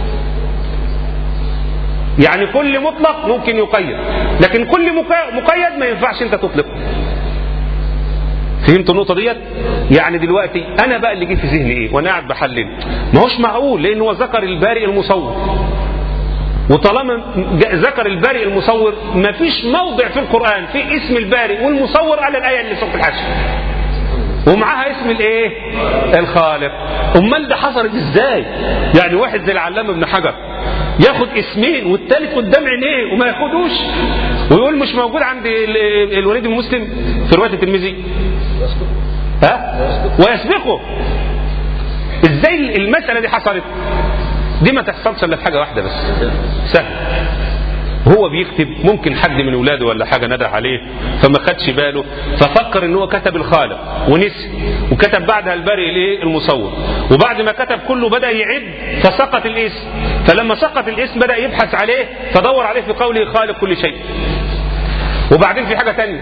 يعني كل مطلق ممكن يقيد، لكن كل مقيد ما ينفعش أنت تطلق. فهمتوا النقطة ديت؟ يعني دلوقتي أنا بقى اللي جه في ذهني إيه وأنا قاعد بحلل، ما هوش معقول، لأن هو ذكر البارئ المصور، وطالما ذكر البارئ المصور ما فيش موضع في القرآن في اسم البارئ والمصور على الآية اللي سورة الحشر، ومعاها اسم الايه؟ الخالق. امال ده حصلت ازاي؟ يعني واحد زي العلامة ابن حجر ياخد اسمين والثالث قدام عينيه وما ياخدوش، ويقول مش موجود عند الوليد بن مسلم في رواية الترمذي، ها؟ ويسبقه. ازاي المسألة دي حصلت؟ دي ما تحصلش الا في حاجة واحدة بس، سهل. هو بيكتب، ممكن حد من اولاده ولا حاجه ندى عليه فما خدش باله، ففكر ان هو كتب الخالق ونسي، وكتب بعدها البارئ الايه؟ المصور. وبعد ما كتب كله بدا يعد فسقط الاسم، فلما سقط الاسم بدا يبحث عليه فدور عليه في قوله خالق كل شيء. وبعدين في حاجه ثانيه،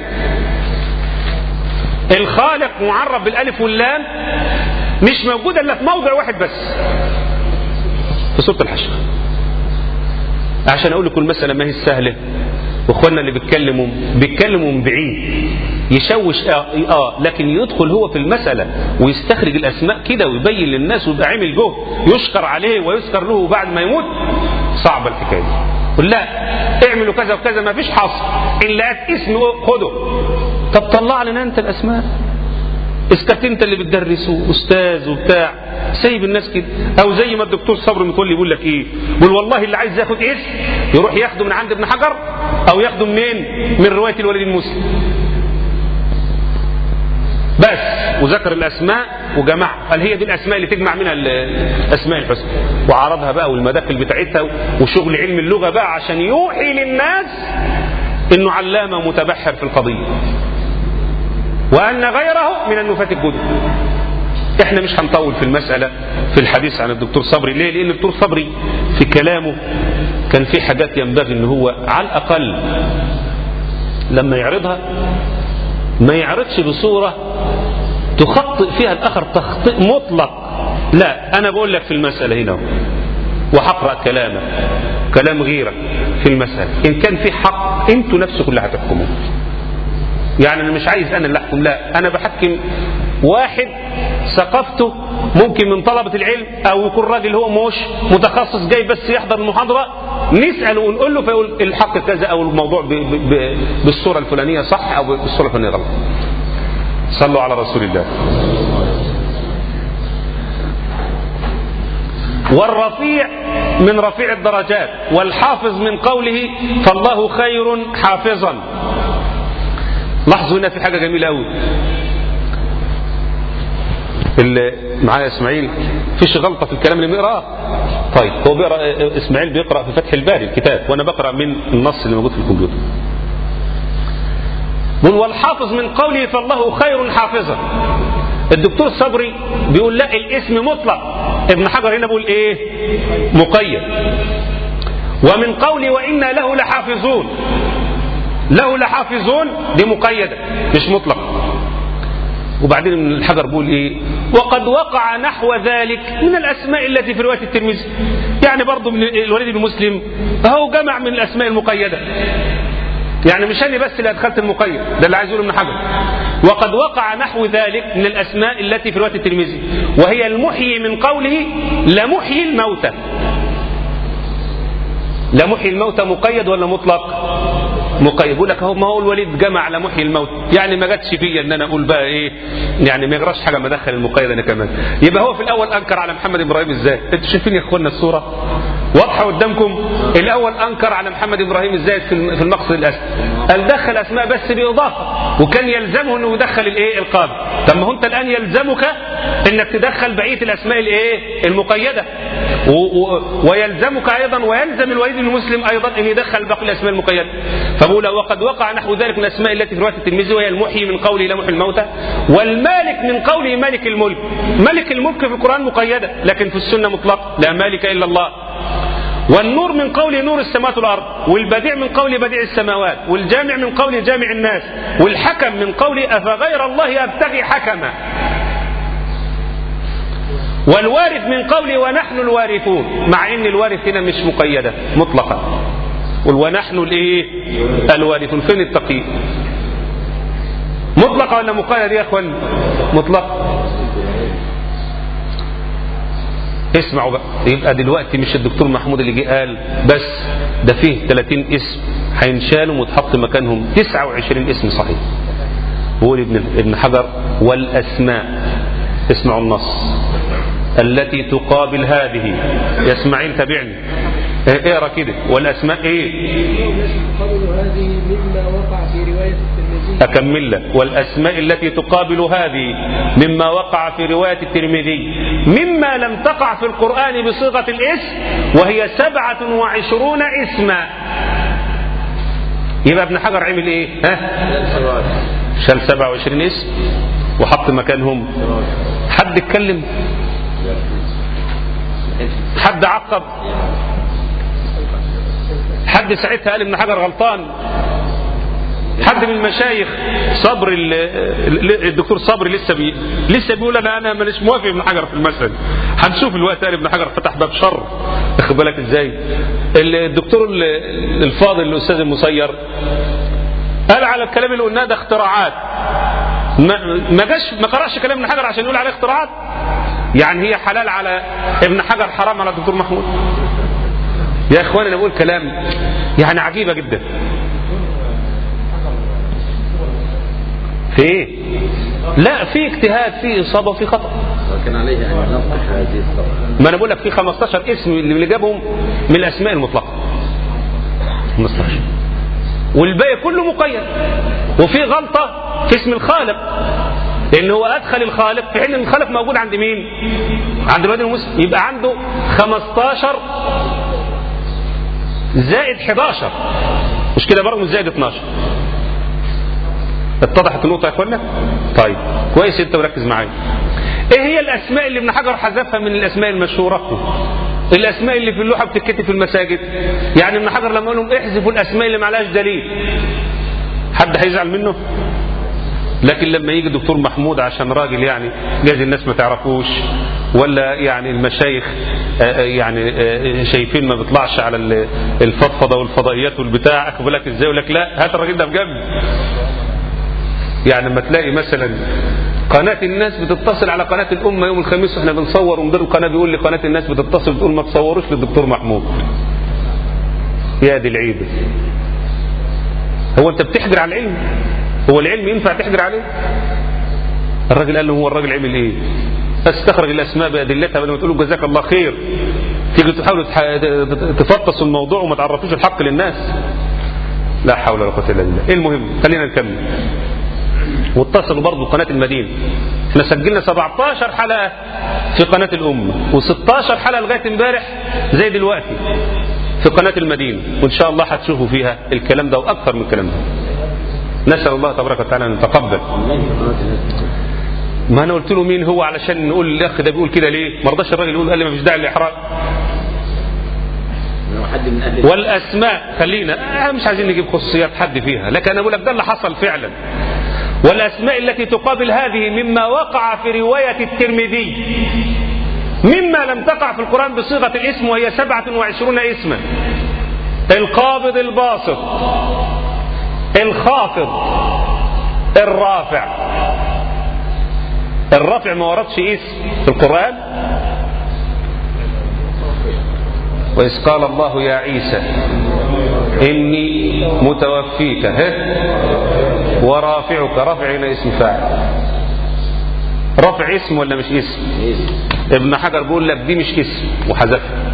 الخالق معرف بالالف واللام مش موجوده الا في موضع واحد بس في سوره الحشر. عشان اقول لكم المسألة ما هي سهلة، واخواننا اللي بيتكلموا بيتكلموا من بعيد يشوش اه, آه لكن يدخل هو في المسألة ويستخرج الاسماء كده ويبين للناس ويبقى عامل جهد يشكر عليه ويذكر له بعد ما يموت. صعبة الحكاية دي. قل لا اعملوا كذا وكذا، ما فيش حصر، ان لقيت اسم خده. طب طلع لنا انت الاسماء، اسكت انت اللي بتدرس واستاذ وبتاع، سايب الناس كده. او زي ما الدكتور صبري متولي يقول لك ايه، يقول والله اللي عايز ياخد اسم يروح ياخده من عند ابن حجر او ياخده منين؟ من روايه الوليد بن مسلم بس، وذكر الاسماء وجمع، قال هي دي الاسماء اللي تجمع منها الاسماء الحسنى، وعرضها بقى والمداخل بتاعتها وشغل علم اللغه بقى عشان يوحي للناس انه علامه متبحر في القضيه، وأن غيره من النفاة الجدد. احنا مش هنطول في المسألة في الحديث عن الدكتور صبري. ليه؟ لأن الدكتور صبري في كلامه كان في حاجات ينبغي ان هو على الأقل لما يعرضها ما يعرضش بصورة تخطئ فيها الآخر تخطئ مطلق. لا، أنا بقول لك في المسألة هنا وحقرأ كلامه كلام غيرك في المسألة، إن كان في حق انتوا نفسكم اللي هتحكموا. يعني أنا مش عايز أنا اللي أحكم، لا، أنا بحكم واحد ثقافته ممكن من طلبة العلم أو يكون راجل هو مش متخصص جاي بس يحضر المحاضرة، نسأله ونقول له فيقول الحق كذا أو الموضوع ب ب ب بالصورة الفلانية صح أو بالصورة الفلانية غلط. صلوا على رسول الله. والرفيع من رفيع الدرجات، والحافظ من قوله فالله خير حافظا. لاحظوا هنا في حاجة جميلة قوي، اللي معايا اسماعيل فيش غلطة في الكلام اللي بيقرأه. طيب هو بيقرأ، اسماعيل بيقرأ في فتح الباري الكتاب وانا بقرأ من النص اللي موجود في الكمبيوتر. والحافظ من قوله فالله خير حافظا. الدكتور صبري بيقول لا الاسم مطلق، ابن حجر هنا بيقول ايه مقيد. ومن قوله وإنا له لحافظون، له لحافظون دي مقيدة مش مطلق. وبعدين ابن الحجر بيقول ايه وقد وقع نحو ذلك من الاسماء التي في رواية الترمذي، يعني برضو من الوليد بن مسلم هو جمع من الاسماء المقيدة، يعني مش انا بس اللي ادخلت المقيد، ده اللي عايز يقوله ابن حجر. وقد وقع نحو ذلك من الاسماء التي في رواية الترمذي، وهي المحيي من قوله لمحيي الموتى. لمحيي الموتى مقيد ولا مطلق؟ مقيد. يقول لك هو ما هو الوليد جمع لمحيي الموتى، يعني ما جاتش فيا ان انا اقول بقى ايه، يعني ما يغراش حاجه ما ادخل المقيد انا كمان. يبقى هو في الاول انكر على محمد ابراهيم الزاهد. انتوا شايفين يا اخوانا الصوره واضحه قدامكم؟ الاول انكر على محمد ابراهيم الزاهد في المقصد الاسد، قال دخل اسماء بس باضافه، وكان يلزمه انه يدخل الايه القابل. طب ما هو انت الان يلزمك انك تدخل بقيه الاسماء الايه المقيده، ويلزمك ايضا ويلزم الوليد بن مسلم ايضا ان يدخل باقي الاسماء المقيده. فبقول وقد وقع نحو ذلك من الاسماء التي في روايه الترمذي، وهي المحيي من قوله لمحيي الموتى، والمالك من قوله مالك الملك. ملك الملك في القران مقيده، لكن في السنه مطلق، لا مالك الا الله. والنور من قوله نور السماوات والارض، والبديع من قوله بديع السماوات، والجامع من قوله جامع الناس، والحكم من قوله افغير الله ابتغي حكما، والوارث من قوله ونحن الوارثون، مع ان الوارث هنا مش مقيده مطلقا. ونحن الايه الوارثون. فين التقييد؟ مطلقه ولا مقيد يا اخوان؟ مطلق. اسمعوا بقى، يبقى دلوقتي مش الدكتور محمود اللي جه قال بس، ده فيه ثلاثين اسم هينشالوا وتحط مكانهم تسعة وعشرين اسم صحيح. بيقول ابن ابن حجر والاسماء، اسمعوا النص، التي تقابل هذه. يا اسماعيل تابعني اقرا كده. والاسماء ايه؟ هذه مما وقع في رواية الترمذي. اكمل لك. والاسماء التي تقابل هذه مما وقع في رواية الترمذي مما لم تقع في القرآن بصيغة الاسم، وهي سبعة وعشرون اسما. يبقى ابن حجر عمل ايه؟ ها؟ شال سبعة وعشرين اسم وحط مكانهم. حد اتكلم؟ حد عقب؟ حد ساعتها قال ابن حجر غلطان؟ حد من المشايخ صبر الدكتور صبري لسه بي لسه بيقول انا انا مانيش موافق ابن حجر في المسألة. هنشوف الوقت قال ابن حجر فتح باب شر، واخد بالك ازاي؟ الدكتور الفاضل الاستاذ المسير قال على الكلام اللي قلناه ده اختراعات. ما جاش ما قرأش كلام ابن حجر عشان يقول عليه اختراعات. يعني هي حلال على ابن حجر، حرام على الدكتور محمود. يا اخواني انا بقول كلام يعني عجيبه جدا. في ايه؟ لا في اجتهاد، في اصابه، في خطا. كان عليه ان ينقح هذه الصفحه. ما انا بقول لك في خمستاشر اسم اللي جابهم من الاسماء المطلقه. خمستاشر والباقي كله مقيد. وفي غلطه في اسم الخالق، لان هو ادخل الخالق في حين الخالق موجود عند مين؟ عند الوليد المسلم. يبقى عنده خمستاشر زائد حداشر، مش كده برضه؟ زائد اتناشر. اتضحت النقطه يا اخوانا؟ طيب كويس انت مركز معايا. ايه هي الاسماء اللي ابن حجر حذفها من الاسماء المشهوره؟ الاسماء اللي في اللوحه بتتكتب في المساجد. يعني ابن حجر لما قال لهم احذفوا الاسماء اللي ما عليهاش دليل، حد هيزعل منه؟ لكن لما يجي الدكتور محمود عشان راجل يعني جايز الناس ما تعرفوش، ولا يعني المشايخ يعني شايفين ما بيطلعش على الفضفضه والفضائيات والبتاع، اخد بالك ازاي؟ يقول لك لا هات الراجل ده بجنب. يعني لما تلاقي مثلا قناة الناس بتتصل على قناة الأمة يوم الخميس واحنا بنصور، ومدير القناة بيقول لي قناة الناس بتتصل بتقول ما تصوروش للدكتور محمود. يا دي العيبة. هو انت بتحجر على العلم؟ هو العلم ينفع تحجر عليه؟ الراجل قال له هو الراجل عمل ايه؟ استخرج الاسماء بادلتها بدل ما تقول له جزاك الله خير تيجي تحاولوا تفطسوا الموضوع وما تعرفوش الحق للناس. لا حول ولا قوه الا بالله. المهم خلينا نكمل. واتصلوا برضه بقناه المدينه. احنا سجلنا سبعتاشر حلقه في قناه الامه وستاشر حلقه لغايه امبارح زي دلوقتي في قناه المدينه، وان شاء الله هتشوفوا فيها الكلام ده واكثر من الكلام ده. نسال الله تبارك وتعالى ان يتقبل. ما انا قلت له مين هو علشان نقول الاخ ده بيقول كده ليه؟ ما رضاش الراجل يقول، قال لي ما فيش داعي للاحراج. والاسماء خلينا مش عايزين نجيب خصوصيات حد فيها، لكن انا بقول لك ده اللي حصل فعلا. والاسماء التي تقابل هذه مما وقع في روايه الترمذي مما لم تقع في القرآن بصيغه الاسم، وهي سبعة وعشرون اسما: القابض الباسط، الخافض، الرافع. الرافع ما وردش اسم في القرآن. وإذ قال الله يا عيسى إني متوفيك ورافعك. رافع هنا اسم فاعل. رافع اسم ولا مش اسم؟ ابن حجر بيقول لك دي مش اسم وحذفها.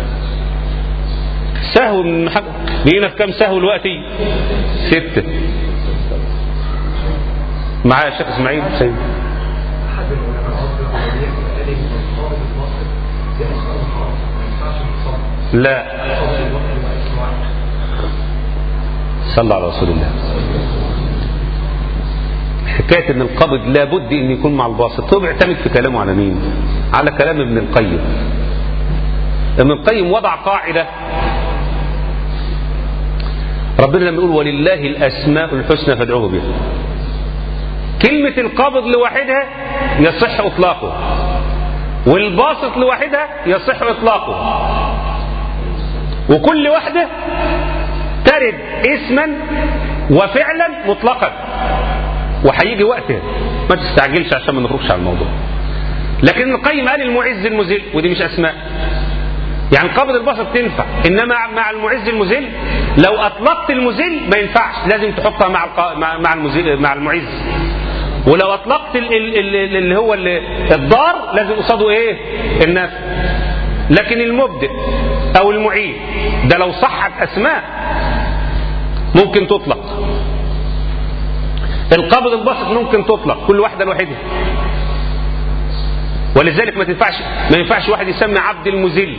سهو من حجر بقينا في كام سهو دلوقتي؟ ستة. معايا الشيخ اسماعيل حسين. لا صلى على رسول الله. حكاية ان القبض لابد ان يكون مع الباسط، هو بيعتمد في كلامه على مين؟ على كلام ابن القيم. ابن القيم وضع قاعدة، ربنا لما يقول ولله الاسماء الحسنى فادعوه بها، كلمة القبض لوحدها يصح اطلاقه، والباسط لوحدها يصح اطلاقه، وكل واحدة ترد اسما وفعلا مطلقا، وهيجي وقتها ما تستعجلش عشان ما نخرجش على الموضوع. لكن القيم قال المعز المذل، ودي مش اسماء. يعني قبض البسط تنفع، انما مع المعز المذل لو اطلقت المذل ما ينفعش، لازم تحطها مع الق... مع المذل مع المعز. ولو اطلقت ال... ال... اللي هو الضار لازم قصاده ايه؟ النفع. لكن المبدئ او المعيد ده لو صحت اسماء ممكن تطلق. القبض البسط ممكن تطلق كل واحده لوحدها، ولذلك ما تنفعش ما ينفعش واحد يسمي عبد المذل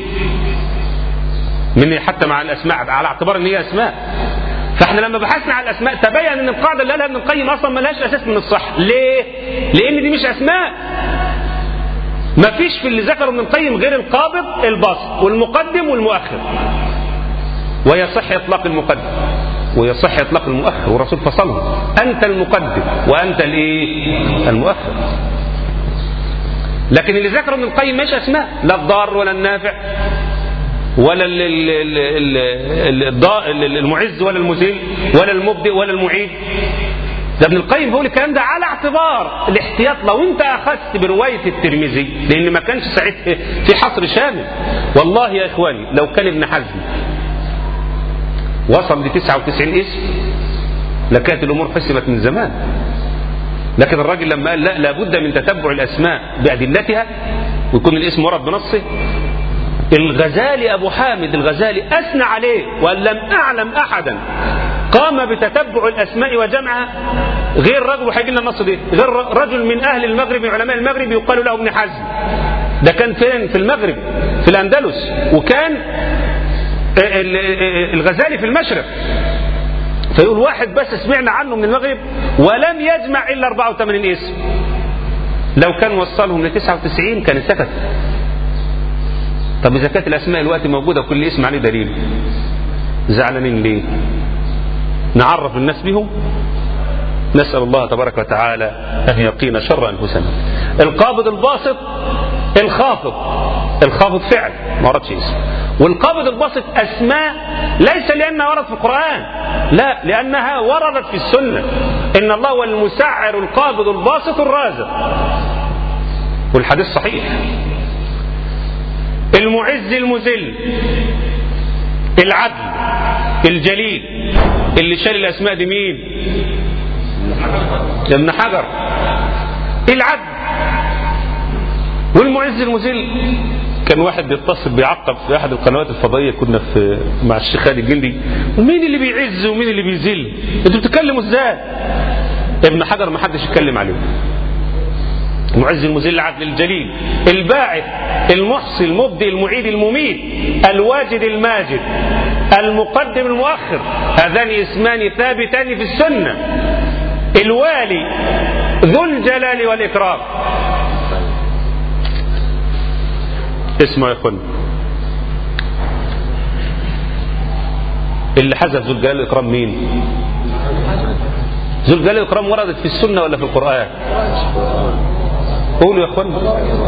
من حتى مع الاسماء على اعتبار ان هي اسماء. فاحنا لما بحثنا على الاسماء تبين ان القاعده اللي قالها ابن القيم اصلا ما لهاش اساس من الصح. ليه؟ لان دي مش اسماء. ما فيش في اللي ذكره ابن القيم غير القابض الباسط والمقدم والمؤخر، ويصح اطلاق المقدم ويصح اطلاق المؤخر، والرسول فصلهم: انت المقدم وانت الايه؟ المؤخر. لكن اللي ذكره ابن القيم مش اسماء، لا الضار ولا النافع ولا المعز ولا المذل ولا المبدئ ولا المعيد. ده ابن القيم بيقول الكلام ده على اعتبار الاحتياط لو انت اخذت بروايه الترمذي، لان ما كانش ساعتها في حصر شامل. والله يا اخواني لو كان ابن حزم وصل ل تسعة وتسعين اسم لكانت الامور حسمت من زمان. لكن الراجل لما قال لا لابد من تتبع الاسماء بادلتها ويكون الاسم ورد بنصه، الغزالي ابو حامد الغزالي اثنى عليه وقال لم اعلم احدا قام بتتبع الاسماء وجمعها غير رجل، وهيجي لنا النص ده، غير رجل من اهل المغرب من علماء المغرب يقال له ابن حزم. ده كان فين؟ في المغرب في الاندلس، وكان الغزالي في المشرق. فيقول واحد بس سمعنا عنه من المغرب ولم يجمع الا أربعة وثمانين اسم. لو كان وصلهم ل تسعة وتسعين كان سكت. طب اذا كانت الاسماء الوقت موجوده وكل اسم عليه دليل، زعلانين ليه؟ نعرف الناس بهم. نسال الله تبارك وتعالى ان يقينا شر انفسنا. القابض الباسط الخافض، الخافض فعل ما وردش اسم، والقابض الباسط اسماء ليس لانها وردت في القران، لا لانها وردت في السنه. إن الله هو المسعر القابض الباسط الرازق، والحديث صحيح. المعز المذل، العدل الجليل، اللي شال الأسماء دي مين؟ ابن حجر. العدل والمعز المذل. كان واحد بيتصل بيعقب في احد القنوات الفضائيه، كنا في مع الشيخ خالد الجندي، ومين اللي بيعز ومين اللي بيذل؟ انتوا بتتكلموا ازاي؟ ابن حجر ما حدش يتكلم عليه. المعز المذل، العدل الجليل، الباعث المحصي المبدئ المعيد المميت، الواجد الماجد، المقدم المؤخر، هذان اسمان ثابتان في السنه. الوالي ذو الجلال والاكرام. اسمه يا اخوان، اللي حذف ذو الجلال والاكرام مين؟ ذو الجلال والاكرام وردت في السنه ولا في القران؟ قولوا يا اخوان.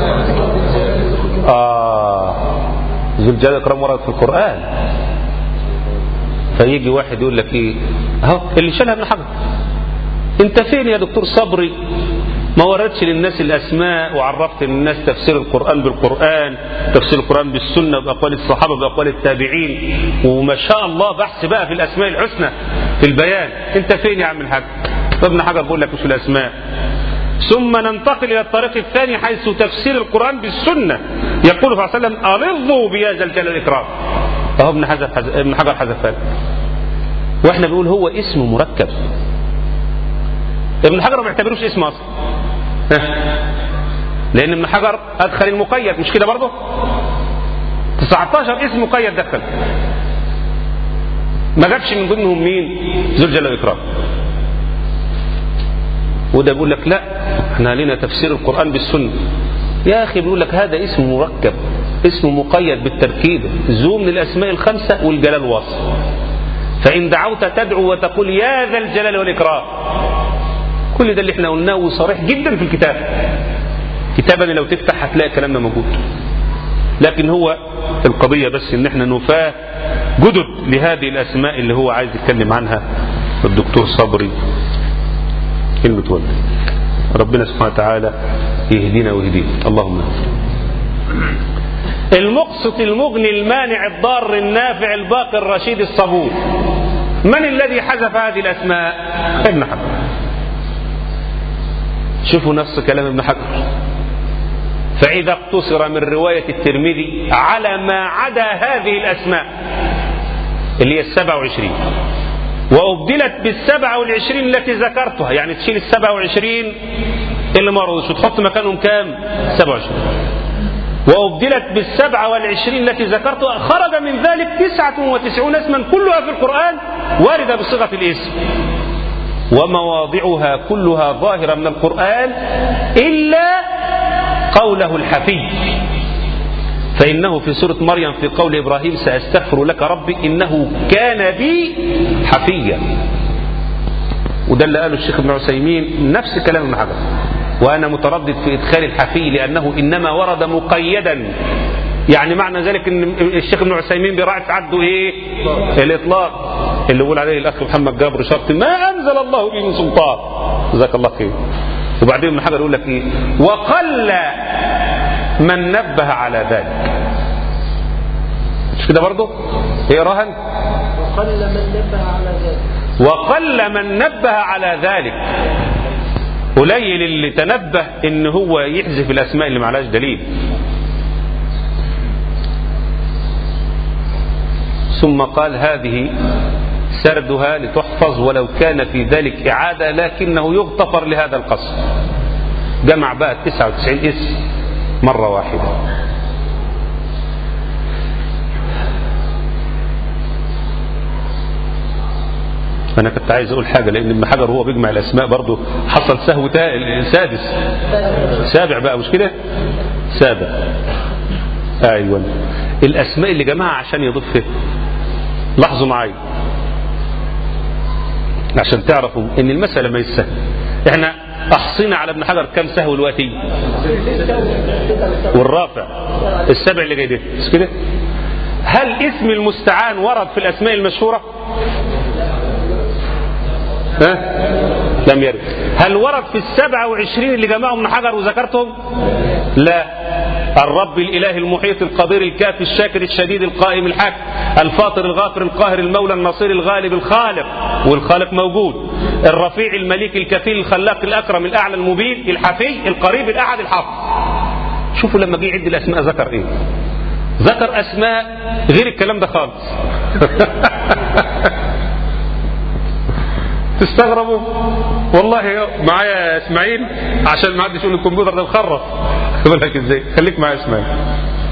اه ذو الجلال والاكرام وردت في القران. فيجي واحد يقول لك ايه اهو اللي شالها ابن حجر. انت فين يا دكتور صبري؟ ما وردش للناس الأسماء وعرفت للناس تفسير القرآن بالقرآن، تفسير القرآن بالسنة بأقوال الصحابة بأقوال التابعين، وما شاء الله بحث بقى في الأسماء الحسنى في البيان. انت فين يا عم الحاج؟ فابن حجر بيقول لك مش في الأسماء. ثم ننتقل إلى الطريق الثاني حيث تفسير القرآن بالسنة. يقول صلى الله عليه وسلم أرضوا بيا ذا الجلال والإكرام. أهو ابن حجر حذف ابن حجر حذفها، واحنا بنقول هو اسم مركب. ابن حجر ما بيعتبروش اسم اصلا، لان ابن حجر ادخل المقيد، مش كده برضه؟ تسعة عشر اسم مقيد دخل، ما جابش من ضمنهم مين؟ ذو الجلال والاكرام. وده بيقول لك لا احنا لنا تفسير القرآن بالسنة. يا اخي بيقول لك هذا اسم مركب، اسم مقيد بالتركيب، ذو من الاسماء الخمسة والجلال وصف. فان دعوت تدعو وتقول يا ذا الجلال والاكرام. كل ده اللي احنا قلناه وصريح جدا في الكتاب. كتابنا لو تفتح هتلاقي كلامنا موجود. لكن هو القضية بس ان احنا نفاه جدد لهذه الاسماء اللي هو عايز يتكلم عنها الدكتور صبري المتولي. ربنا سبحانه وتعالى يهدينا ويهديه اللهم. المقسط المغني المانع الضار النافع الباقي الرشيد الصبور. من الذي حذف هذه الاسماء؟ ابن حجر. شوفوا نفس كلام ابن حجر. فإذا اقتصر من رواية الترمذي على ما عدا هذه الأسماء اللي هي السبع وعشرين وأبدلت بالسبع والعشرين التي ذكرتها، يعني تشيل السبع وعشرين اللي مرضوش وتحط مكانهم كام؟ سبع وعشرين. وأبدلت بالسبع والعشرين التي ذكرتها، خرج من ذلك تسعة وتسعون اسما كلها في القرآن واردة بصيغة الاسم، ومواضعها كلها ظاهرة من القرآن إلا قوله الحفي، فإنه في سورة مريم في قول إبراهيم سأستغفر لك ربي إنه كان بي حفيا. وده اللي قاله الشيخ ابن عثيمين نفس كلام ابن حجر. وأنا متردد في إدخال الحفي لأنه إنما ورد مقيدا، يعني معنى ذلك ان الشيخ ابن عثيمين بيراعي في عده ايه؟ الاطلاق اللي يقول عليه الاخ محمد جابر شرط ما انزل الله به من سلطان. جزاك الله خير. وبعدين ابن حجر يقول لك ايه؟ وقل من نبه على ذلك. مش كده برضه؟ ايه رهن؟ وقل من نبه على ذلك. وقل من نبه على ذلك. قليل اللي تنبه ان هو يحذف الاسماء اللي معلاش دليل. ثم قال هذه سردها لتحفظ ولو كان في ذلك إعادة لكنه يغتفر لهذا القصر. جمع بقى تسعة وتسعين اسم مرة واحدة. أنا كنت عايز أقول حاجة لأن ابن حجر هو بيجمع الأسماء برضه حصل سهو سادس سابع بقى مش كده؟ سابع. أيوة الأسماء اللي جمعها عشان يضيفها. لاحظوا معايا عشان تعرفوا ان المسألة ما يسهل. احنا احصينا على ابن حجر كم سهو الوقتي والرافع السبع اللي جاي ده مش كده؟ هل اسم المستعان ورد في الاسماء المشهورة؟ ها؟ لم يرد. هل ورد في السبعة وعشرين اللي جمعهم ابن حجر وذكرتهم؟ لا. الرب الإله المحيط القدير الكافي الشاكر الشديد القائم الحق الفاطر الغافر القاهر المولى النصير الغالب الخالق، والخالق موجود، الرفيع المليك الكفيل الخلاق الأكرم الأعلى المبين الحفي القريب الأحد الحافظ. شوفوا لما جه يعد الأسماء ذكر إيه؟ ذكر أسماء غير الكلام ده خالص. تستغربوا والله. معايا اسماعيل عشان ما حدش يقول الكمبيوتر ده مخرف. يقول لك ازاي؟ خليك معايا اسماعيل.